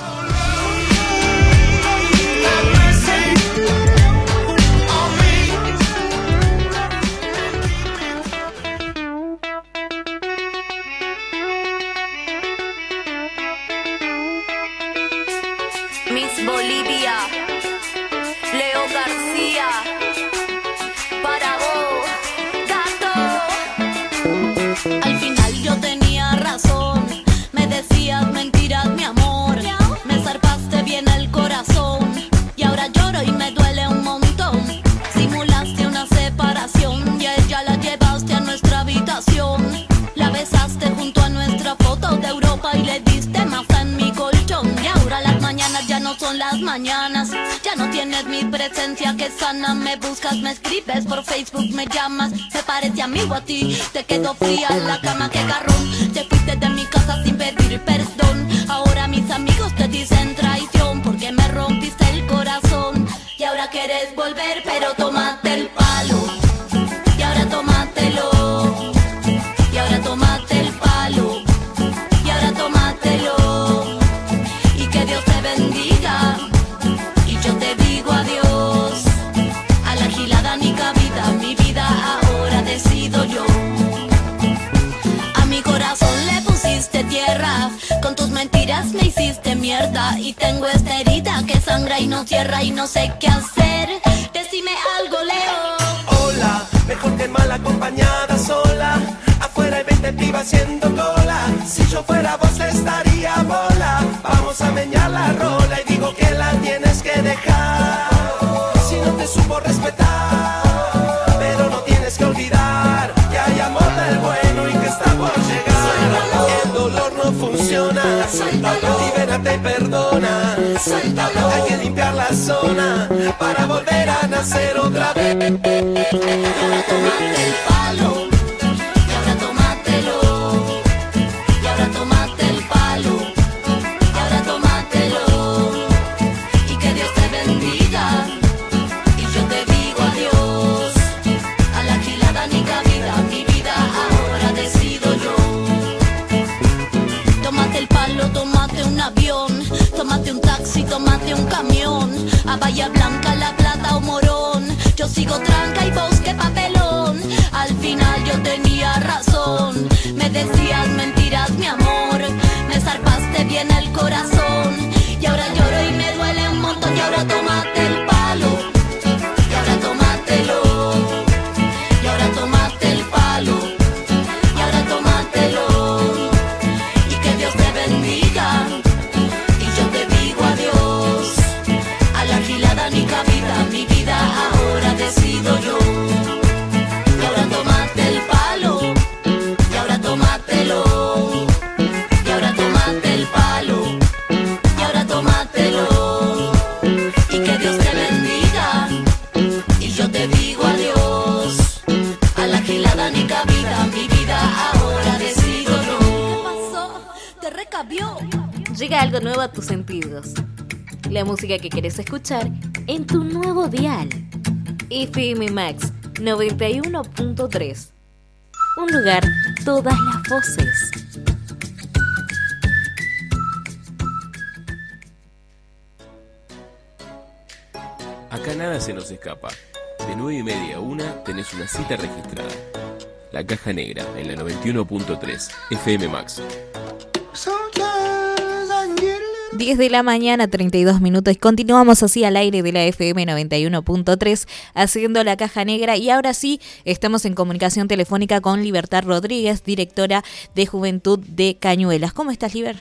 Las mañanas, ya no tienes mi presencia que sana. Me buscas, me escribes por Facebook, me llamas. Se parece amigo a ti, te quedo fría en la cama, que garrón. Te fuiste de mi casa sin pedir perdón. Ahora mis amigos te dicen traición, porque me rompiste el corazón. Y ahora quieres volver, pero tómate el palo. Y ahora tómatelo. Y ahora tómate el palo. Y ahora tómatelo. Y que Dios te bendiga. Y yo te digo adiós. A la gilada ni cabida, mi vida ahora decido yo. A mi corazón le pusiste tierra, con tus mentiras me hiciste mierda. Y tengo esta herida que sangra y no cierra y no sé qué hacer. Decime algo, Leo. Hola, mejor que mal acompañada sola. Afuera hay 20 pibas haciendo cola. Si yo fuera vos estaría bola. Vamos a meñar la rola y digo que la tienes que dejar. Si no te supo respetar, Suéltalo. Hay que limpiar la zona para volver a nacer otra vez. Y ahora tomate el palo. Y ahora tómatelo. Y ahora tomate el palo. Y ahora tómatelo. Y que Dios te bendiga. Y yo te digo adiós. A la gilada ni cabida. Mi vida ahora decido yo. Tómate el palo, tómate un avión. Tómate un taxi, tómate un camión. A Bahía Blanca, La Plata o Morón. Yo sigo tranca y vos qué papelón. Al final yo tenía razón. Me decías mentiras, mi amor. Me zarpaste bien el corazón. Y ahora lloro y me duele un montón. Y ahora tómate el palo. Y ahora tómatelo. Y ahora tómate el palo. Y ahora tómatelo. Y que Dios te bendiga. Y yo te digo adiós. A la gilada ni cabida. Mi vida ahora decido yo. Y ahora tómate el palo. Y ahora tómatelo. Y ahora tómate el palo. Y ahora tómatelo. Y que Dios te bendiga. Y yo te digo adiós. A la gilada ni cabida. Mi vida ahora decido yo. ¿Qué pasó? ¿Te recabió? Llega algo nuevo a tus sentidos. La música que querés escuchar en tu nuevo dial. FM Max 91.3. Un lugar, todas las voces. Acá nada se nos escapa. De 9:30 a 1 tenés una cita registrada. La Caja Negra en la 91.3 FM Max. 10 de la mañana, 32 minutos. Y continuamos así al aire de la FM 91.3 haciendo la Caja Negra. Y ahora sí, estamos en comunicación telefónica con Libertad Rodríguez, directora de Juventud de Cañuelas. ¿Cómo estás, Liber?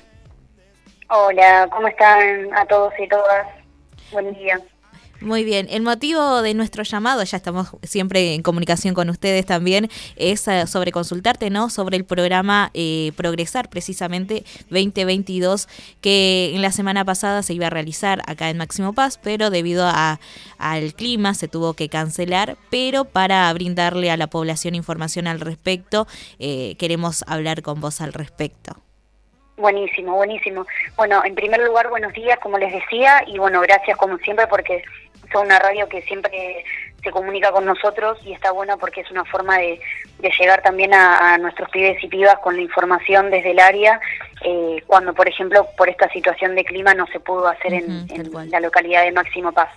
Hola, ¿cómo están a todos y todas? Buen día. Muy bien, el motivo de nuestro llamado, ya estamos siempre en comunicación con ustedes también, es sobre consultarte, ¿no? Sobre el programa Progresar, precisamente 2022, que en la semana pasada se iba a realizar acá en Máximo Paz, pero debido al clima se tuvo que cancelar, pero para brindarle a la población información al respecto, queremos hablar con vos al respecto. Buenísimo, buenísimo. Bueno, en primer lugar, buenos días, como les decía, y bueno, gracias como siempre porque son una radio que siempre se comunica con nosotros y está buena porque es una forma de llegar también a nuestros pibes y pibas con la información desde el área, cuando, por ejemplo, por esta situación de clima no se pudo hacer en la localidad de Máximo Paz.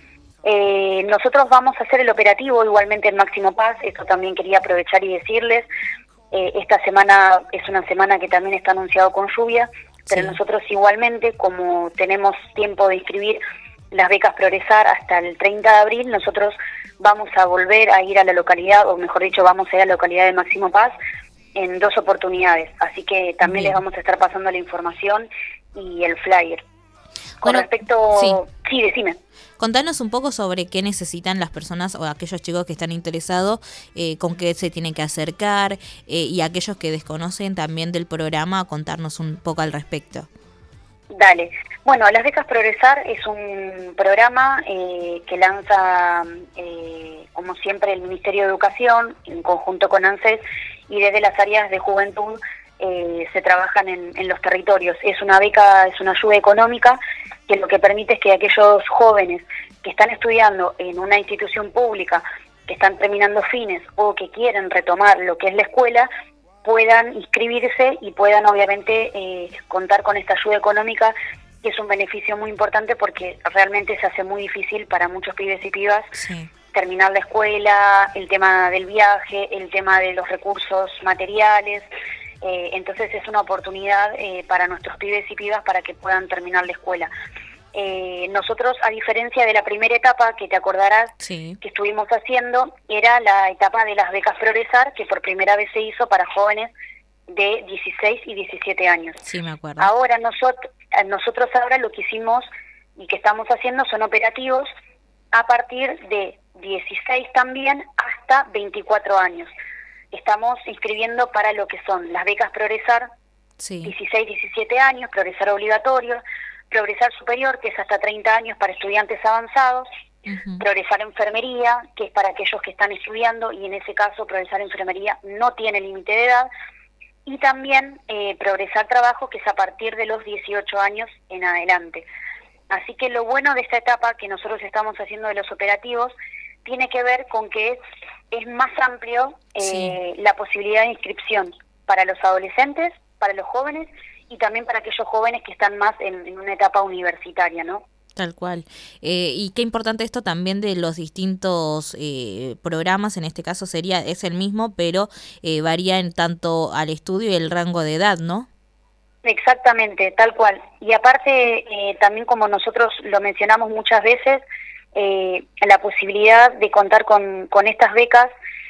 Nosotros vamos a hacer el operativo igualmente en Máximo Paz, esto también quería aprovechar y decirles. Esta semana es una semana que también está anunciado con lluvia, pero nosotros igualmente, como tenemos tiempo de inscribir las becas Progresar hasta el 30 de abril, nosotros vamos a volver a ir a la localidad, o mejor dicho, vamos a ir a la localidad de Máximo Paz en 2 oportunidades. Así que también les vamos a estar pasando la información y el flyer. Con respecto... Sí, decime. Contanos un poco sobre qué necesitan las personas o aquellos chicos que están interesados, con qué se tienen que acercar, y aquellos que desconocen también del programa, contarnos un poco al respecto. Dale. Bueno, Las Becas Progresar es un programa que lanza, como siempre, el Ministerio de Educación en conjunto con ANSES, y desde las áreas de juventud se trabajan en los territorios. Es una beca, es una ayuda económica que lo que permite es que aquellos jóvenes que están estudiando en una institución pública, que están terminando fines o que quieren retomar lo que es la escuela, puedan inscribirse y puedan obviamente contar con esta ayuda económica, que es un beneficio muy importante porque realmente se hace muy difícil para muchos pibes y pibas terminar la escuela, el tema del viaje, el tema de los recursos materiales. Entonces es una oportunidad para nuestros pibes y pibas para que puedan terminar la escuela. Nosotros, a diferencia de la primera etapa, que te acordarás que estuvimos haciendo, era la etapa de las becas Progresar, que por primera vez se hizo para jóvenes de 16 y 17 años. Sí, me acuerdo. Ahora nosotros ahora lo que hicimos y que estamos haciendo son operativos a partir de 16 también hasta 24 años. Estamos inscribiendo para lo que son las becas Progresar, 16, 17 años, Progresar obligatorio, Progresar superior, que es hasta 30 años para estudiantes avanzados, Progresar enfermería, que es para aquellos que están estudiando, y en ese caso Progresar enfermería no tiene límite de edad, y también Progresar trabajo, que es a partir de los 18 años en adelante. Así que lo bueno de esta etapa que nosotros estamos haciendo de los operativos tiene que ver con que es más amplio la posibilidad de inscripción para los adolescentes, para los jóvenes y también para aquellos jóvenes que están más en una etapa universitaria, ¿no? Tal cual. Y qué importante esto también de los distintos programas, en este caso es el mismo, pero varía en tanto al estudio y el rango de edad, ¿no? Exactamente, tal cual. Y aparte, también como nosotros lo mencionamos muchas veces, la posibilidad de contar con estas becas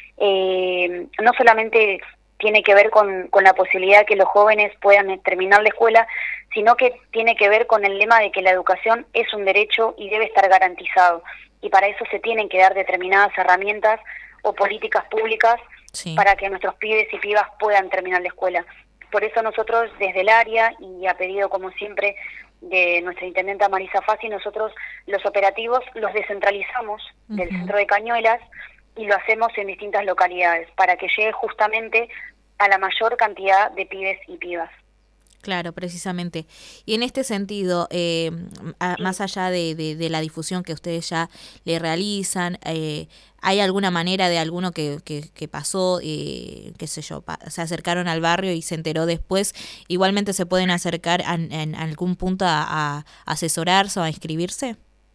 no solamente tiene que ver con la posibilidad de que los jóvenes puedan terminar la escuela, sino que tiene que ver con el lema de que la educación es un derecho y debe estar garantizado. Y para eso se tienen que dar determinadas herramientas o políticas públicas para que nuestros pibes y pibas puedan terminar la escuela. Por eso nosotros desde el área, y a pedido como siempre de nuestra intendenta Marisa Fassi, nosotros los operativos los descentralizamos del centro de Cañuelas y lo hacemos en distintas localidades para que llegue justamente a la mayor cantidad de pibes y pibas. Claro, precisamente. Y en este sentido, más allá de la difusión que ustedes ya le realizan, ¿hay alguna manera de alguno que pasó, qué sé yo, se acercaron al barrio y se enteró después? Igualmente se pueden acercar en algún punto a asesorarse o a inscribirse.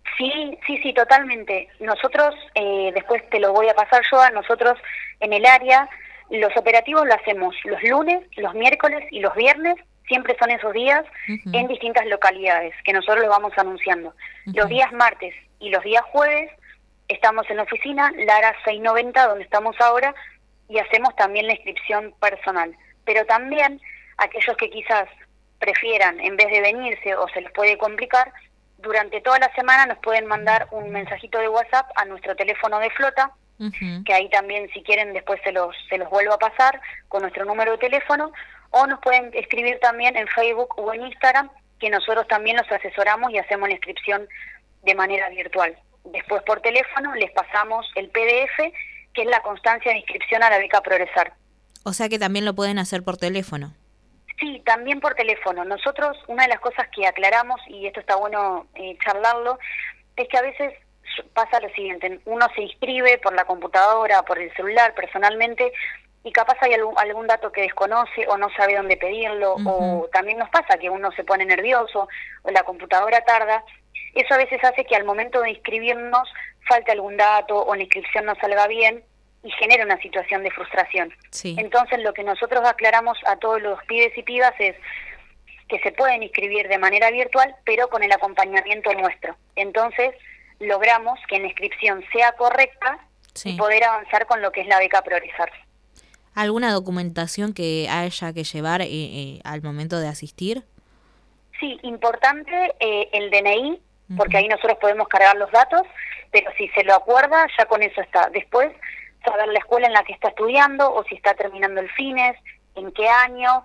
Sí, totalmente. Nosotros, después te lo voy a pasar yo, a nosotros en el área, los operativos lo hacemos los lunes, los miércoles y los viernes, siempre son esos días, en distintas localidades, que nosotros los vamos anunciando. Los días martes y los días jueves estamos en la oficina, Lara 690, donde estamos ahora, y hacemos también la inscripción personal. Pero también aquellos que quizás prefieran, en vez de venirse o se les puede complicar, durante toda la semana nos pueden mandar un mensajito de WhatsApp a nuestro teléfono de flota, que ahí también, si quieren, después se los vuelvo a pasar con nuestro número de teléfono, o nos pueden escribir también en Facebook o en Instagram, que nosotros también los asesoramos y hacemos la inscripción de manera virtual. Después por teléfono les pasamos el PDF, que es la constancia de inscripción a la beca Progresar. O sea que también lo pueden hacer por teléfono. Sí, también por teléfono. Nosotros, una de las cosas que aclaramos, y esto está bueno charlarlo, es que a veces pasa lo siguiente: uno se inscribe por la computadora, por el celular, personalmente, y capaz hay algún dato que desconoce o no sabe dónde pedirlo, o también nos pasa que uno se pone nervioso o la computadora tarda. Eso a veces hace que al momento de inscribirnos falte algún dato o la inscripción no salga bien y genera una situación de frustración. Entonces lo que nosotros aclaramos a todos los pibes y pibas es que se pueden inscribir de manera virtual, pero con el acompañamiento nuestro. Entonces logramos que la inscripción sea correcta y poder avanzar con lo que es la beca Progresar. ¿Alguna documentación que haya que llevar al momento de asistir? Sí, importante el DNI, porque ahí nosotros podemos cargar los datos, pero si se lo acuerda, ya con eso está. Después, saber la escuela en la que está estudiando, o si está terminando el fines, en qué año,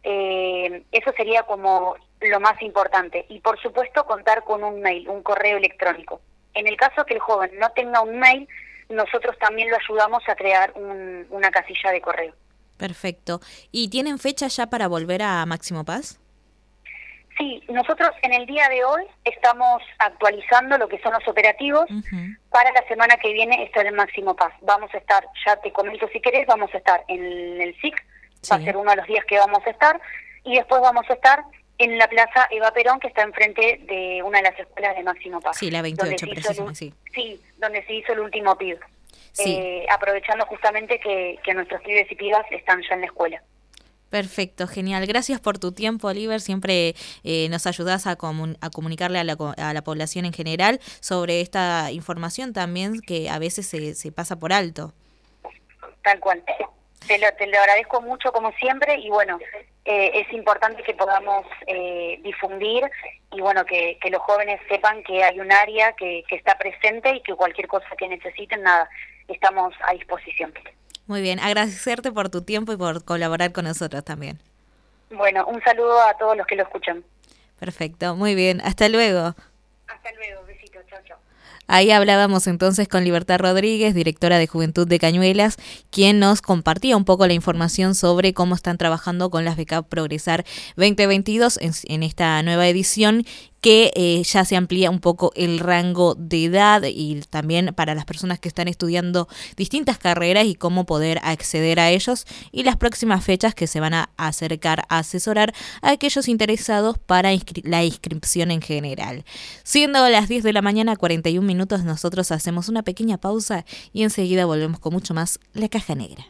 eso sería como lo más importante. Y por supuesto, contar con un mail, un correo electrónico. En el caso que el joven no tenga un mail, nosotros también lo ayudamos a crear una casilla de correo. Perfecto. ¿Y tienen fecha ya para volver a Máximo Paz? Sí, nosotros en el día de hoy estamos actualizando lo que son los operativos. Para la semana que viene estar en Máximo Paz. Vamos a estar, ya te comento si querés, vamos a estar en el SIC, va a ser uno de los días que vamos a estar, y después vamos a estar en la Plaza Eva Perón, que está enfrente de una de las escuelas de Máximo Paz. Sí, la 28 precisamente, sí. Sí, donde se hizo el último PIB. Aprovechando justamente que nuestros pibes y pibas están ya en la escuela. Perfecto, genial. Gracias por tu tiempo, Oliver. Siempre nos ayudás a comunicarle a la población en general sobre esta información también que a veces se pasa por alto. Tal cual. Te lo agradezco mucho como siempre, y bueno, es importante que podamos difundir y bueno, que los jóvenes sepan que hay un área que está presente y que cualquier cosa que necesiten, nada, estamos a disposición. Muy bien, agradecerte por tu tiempo y por colaborar con nosotros también. Bueno, un saludo a todos los que lo escuchan. Perfecto, muy bien. Hasta luego. Hasta luego, besitos, chao, chao. Ahí hablábamos entonces con Libertad Rodríguez, directora de Juventud de Cañuelas, quien nos compartía un poco la información sobre cómo están trabajando con las becas Progresar 2022 en esta nueva edición, que ya se amplía un poco el rango de edad y también para las personas que están estudiando distintas carreras y cómo poder acceder a ellos, y las próximas fechas que se van a acercar a asesorar a aquellos interesados para la inscripción en general. Siendo las 10 de la mañana, 41 minutos, nosotros hacemos una pequeña pausa y enseguida volvemos con mucho más La Caja Negra.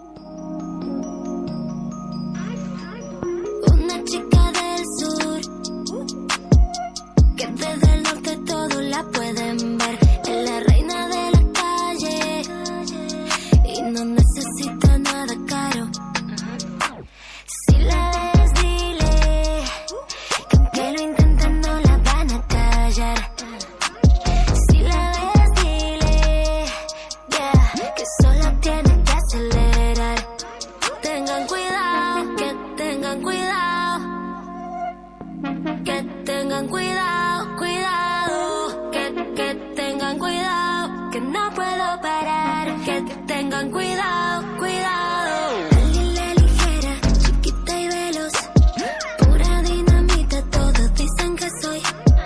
Una chica del sur, que desde el norte todo la pueden ver. Es la reina de la calle y no necesita nada caro. Si la ves, dile que aunque lo intenten no la van a callar. Si la ves, dile que solo tiene que acelerar. Tengan cuidado, que tengan cuidado, que tengan cuidado, cuidado, que tengan cuidado, que no puedo parar, que tengan cuidado, cuidado. La ligera, chiquita y veloz, pura dinamita, todos dicen que soy.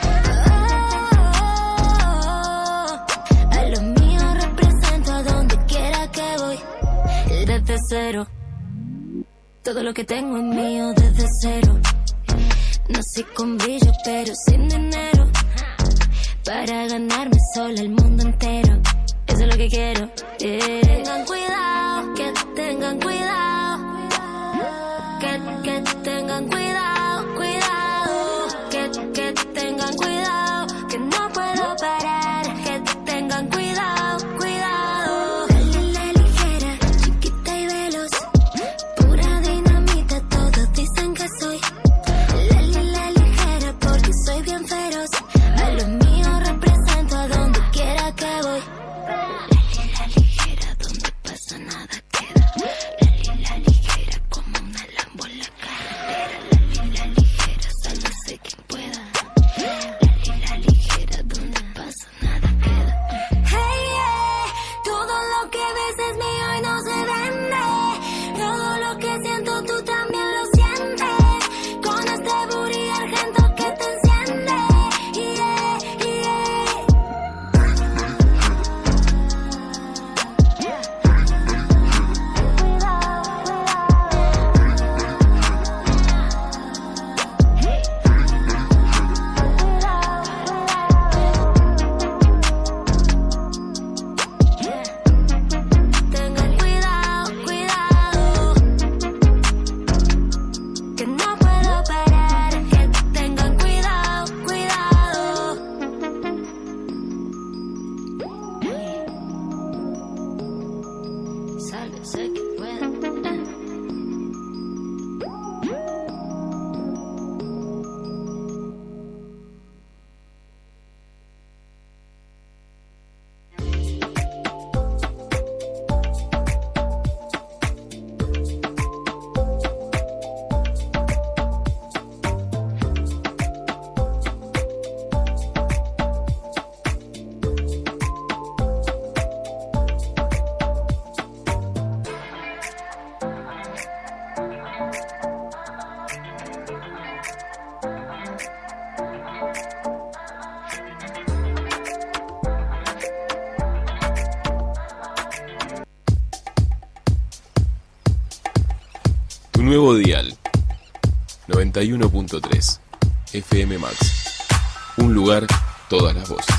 A lo mío represento a donde quiera que voy, desde cero. Todo lo que tengo es mío desde cero. Nací con brillo pero sin dinero, para ganarme sola el mundo entero. Eso es lo que quiero. Tengan cuidado, que tengan cuidado, que tengan cuidado, cuidado, que tengan cuidado, que no puedo parar, que tengan cuidado, cuidado. La ligera, chiquita y veloz, pura dinamita, todos dicen que soy. La ligera porque soy bien feroz, a lo mío represento a donde quiera que voy. La ligera donde pasa nada queda. La ligera como una Lambo en la carretera. La ligera solo sé quien pueda. La ligera donde pasa nada queda. Hey, todo lo que ves es mío y no se vende. Todo lo que siento tú también lo sientes. Con este booty argento que te enciende. Tengan cuidado, cuidado, que no puedo parar, que tengan cuidado, cuidado. Sálvese que pueda. Tu nuevo dial 91.3 FM Max. Un lugar, todas las voces.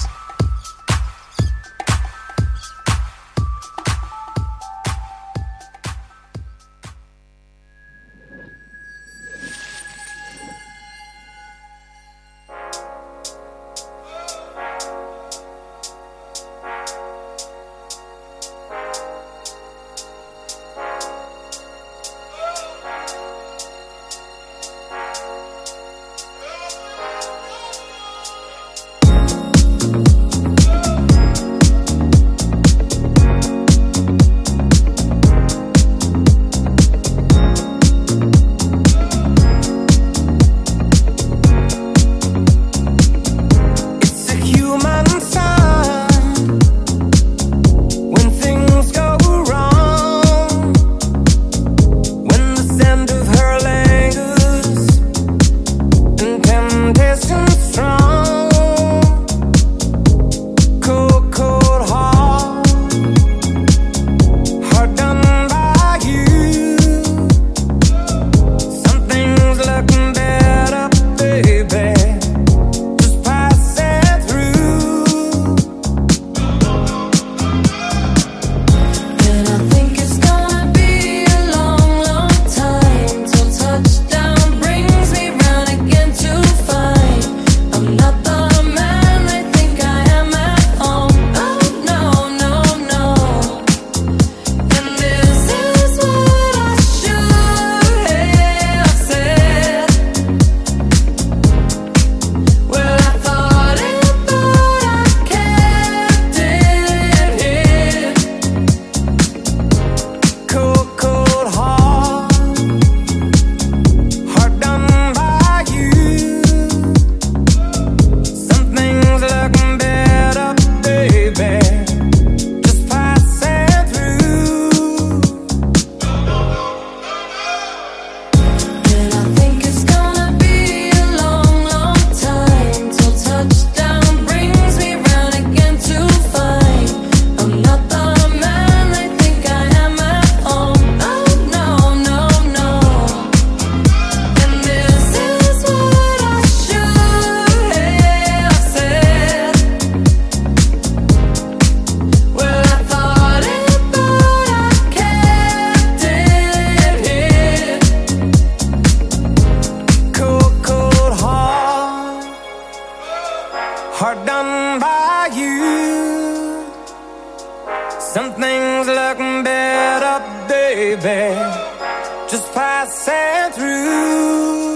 hard done by you. Some things look better, baby, just passing through.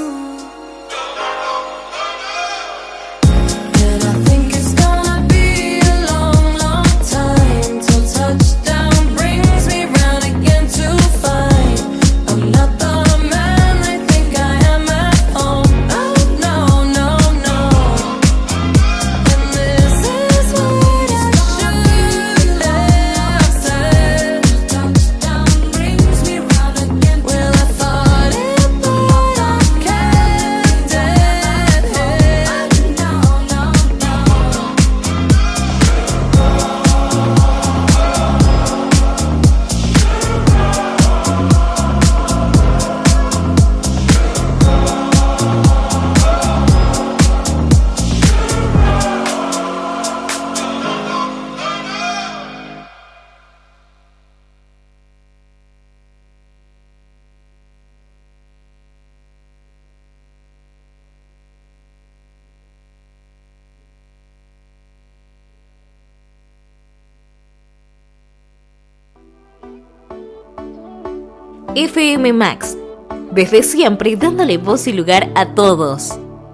FM Max, desde siempre dándole voz y lugar a todos.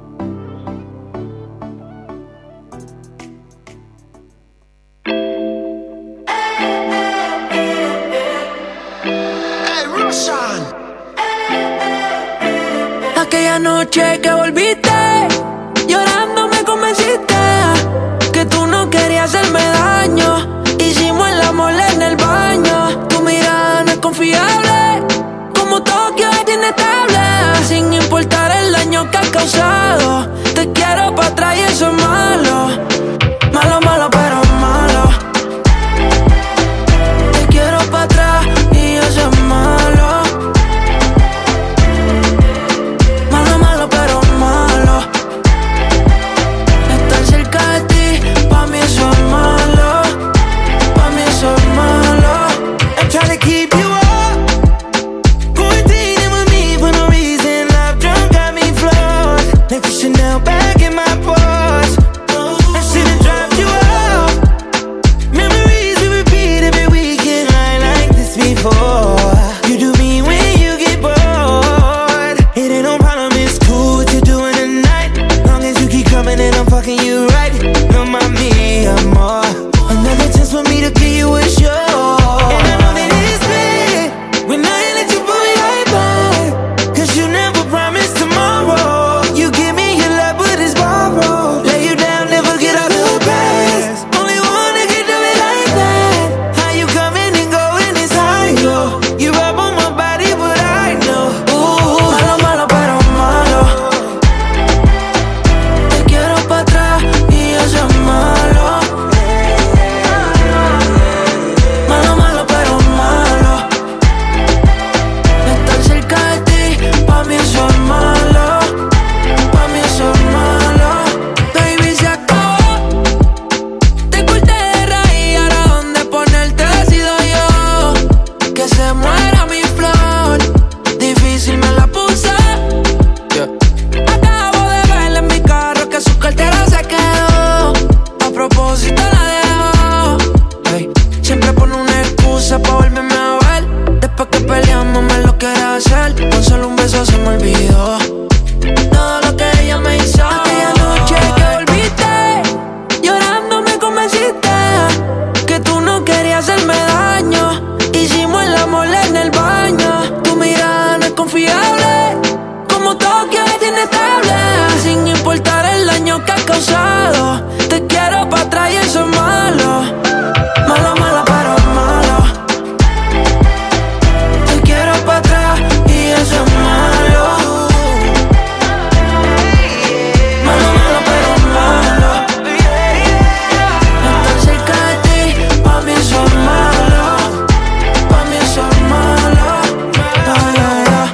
Aquella noche que volviste, llorando me convenciste que tú no querías hacerme daño. Hicimos el amor en el baño. Tu mirada no es confiable, como Tokio es inestable. Sin importar el daño que has causado, te quiero pa' atrás y eso es malo. Malo, malo, pero malo. Te quiero pa' atrás y eso es malo. Malo, malo, pero malo. Estar cerca de ti, pa' mí eso es malo. Pa' mí eso es malo. I'm trying to keep you up. Like the Chanel bag in my purse. I should've dropped you off. Memories we repeat every weekend. I ain't like this before. You do me when you get bored. It ain't no problem, it's cool what you're doing tonight. Long as you keep coming and I'm fucking you right. No mami, amor. Another chance for me to give you a show. And I know that it's bad when I let you boy right back. Cause you never promised tomorrow. Lay you down, never get out of the bed. usado. Te quiero pa' atrás y eso es malo. Malo, malo, pero es malo. Te quiero pa' atrás y eso es malo. Malo, malo, pero es malo. Estar cerca de ti, pa' mí eso es malo. Pa' mí eso es malo. Ay, ay, ay.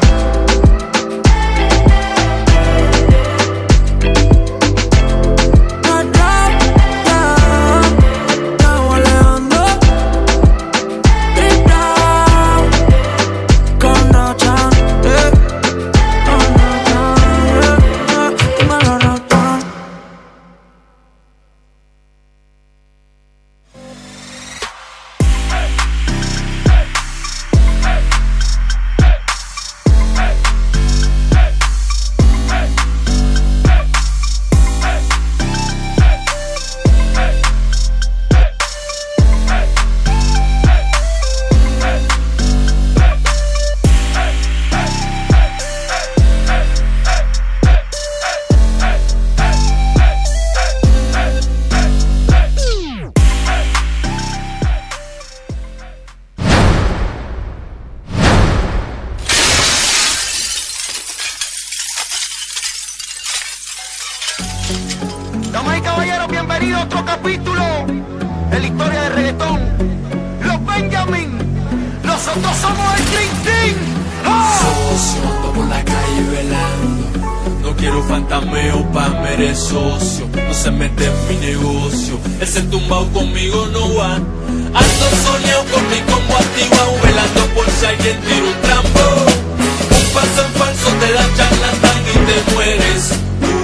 Damas y caballeros, bienvenidos a otro capítulo en la historia del reggaetón. Los Benjamin, nosotros somos el Dream Team. Socio, ando por la calle velando. No quiero fantameo pa' mere socio. No se mete en mi negocio. Ese tumbao conmigo no va. Ando soñado con mi combo activado, velando por si alguien tira un trampo. Un paso en falso te da charlatán y te mueres.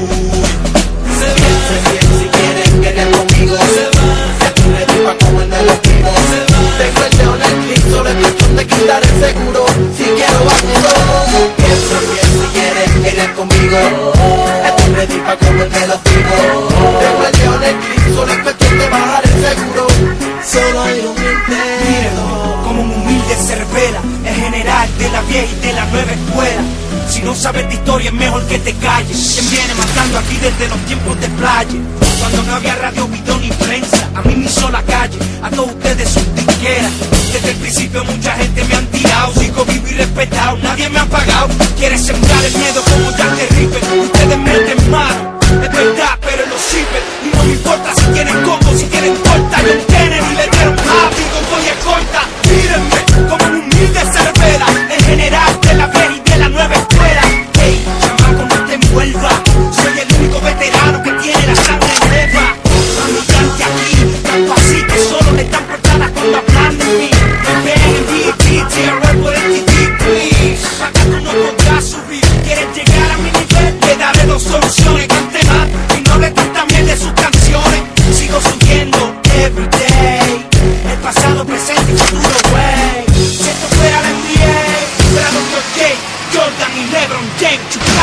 Se va. Si quieren querer conmigo, se va. Si tú le dices como en el equipo, se va. Tengo el león en el clip, solo es cuestión de quitar el seguro. Si quiero vacuno, pienso bien. Si quieren querer conmigo, tú le dices como en el equipo. Tengo el león en el clip, solo es cuestión de bajar el seguro. Solo hay un intento. Como un humilde se revela, el general de la vieja y de la nueva escuela. Si no sabes de historia es mejor que te calles. Quien viene matando aquí desde los tiempos de playa. Cuando no había radio, video ni prensa, a mí me hizo la calle, a todos ustedes sus disqueras. Desde el principio mucha gente me han tirado, sigo vivo y respetado, nadie me ha pagado. Quieres sembrar el miedo como ya te ripen, ustedes meten mano. Es verdad, pero lo sirven. Y no me importa si tienen combo, si tienen corta. No tienen y le dieron hábitos, voy a corta. Mírenme, como un humilde se revela, el general de la vieja y de la nueva escuela. Hey, chamaco, no te envuelva, soy el único veterano que tiene la sangre nueva. Amigante aquí, tanto así que solo le dan portadas cuando hablan de mí. Me ven en BT, TRL por el TT, please. Acá tú no podrás subir, quieres llegar a mi nivel, le daré dos soluciones. Cante más y no le gusta también de sus canciones. Sigo subiendo everyday, el pasado, presente y futuro, wey. Si esto fuera la NBA, fuera Dr. J, Jordan y LeBron James,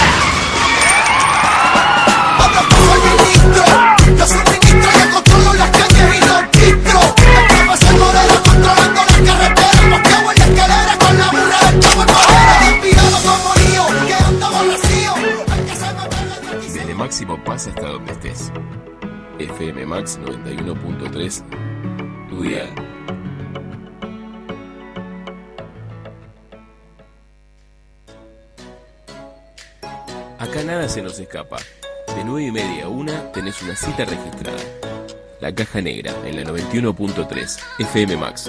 Soy ministro, yo soy ministro, yo controlo las calles y los distros. El que pasa el modelo controlando las carreteras, mosqueo en la escalera con la burra del chavo en cojera. Inspirado como lío, que ando aborrecido. Desde Máximo pasa hasta donde estés. FM Max 91.3, tu dial. Acá nada se nos escapa. De 9:30 a 1 tenés una cita registrada. La Caja Negra en la 91.3 FM Max.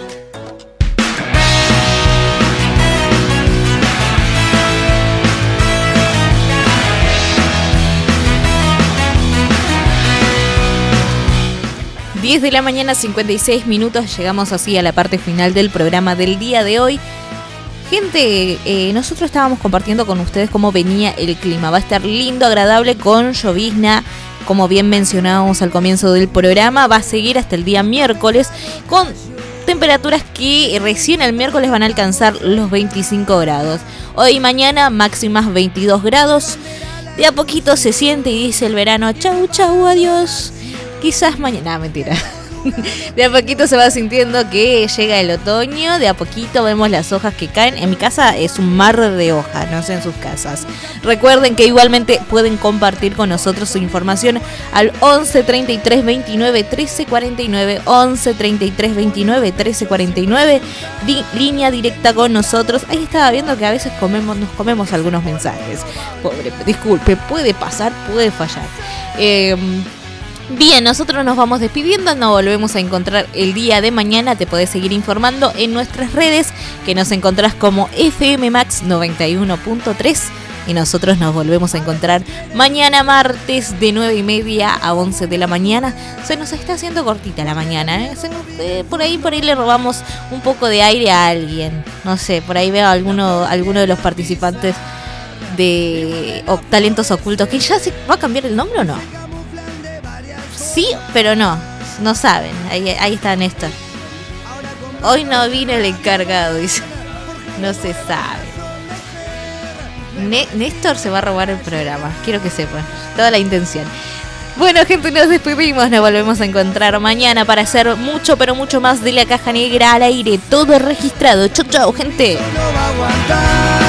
...10 de la mañana, 56 minutos... llegamos así a la parte final del programa del día de hoy. Gente, nosotros estábamos compartiendo con ustedes cómo venía el clima. Va a estar lindo, agradable, con llovizna, como bien mencionábamos al comienzo del programa. Va a seguir hasta el día miércoles, con temperaturas que recién el miércoles van a alcanzar los 25 grados. Hoy y mañana máximas 22 grados. De a poquito se siente y dice el verano, chau, chau, adiós. Quizás mañana, mentira. De a poquito se va sintiendo que llega el otoño, de a poquito vemos las hojas que caen. En mi casa es un mar de hojas, no sé en sus casas. Recuerden que igualmente pueden compartir con nosotros su información al 11 33 29 13 49, 11 33 29 13 49, línea directa con nosotros. Ahí estaba viendo que a veces nos comemos algunos mensajes. Pobre, disculpe, puede pasar, puede fallar. Bien, nosotros nos vamos despidiendo, nos volvemos a encontrar el día de mañana. Te podés seguir informando en nuestras redes, que nos encontrás como FM Max 91.3, y nosotros nos volvemos a encontrar mañana martes de 9:30 a 11 de la mañana. Se nos está haciendo cortita la mañana, ¿eh? Por ahí le robamos un poco de aire a alguien, no sé, por ahí veo a alguno de los participantes de Talentos Ocultos, que ya se va a cambiar el nombre o no. Sí, pero no saben. Ahí está Néstor. Hoy no vino el encargado, dice. No se sabe. Néstor se va a robar el programa, quiero que sepan. Toda la intención. Bueno, gente, nos despedimos. Nos volvemos a encontrar mañana para hacer mucho, pero mucho más de La Caja Negra al aire. Todo registrado. Chau, chau, gente.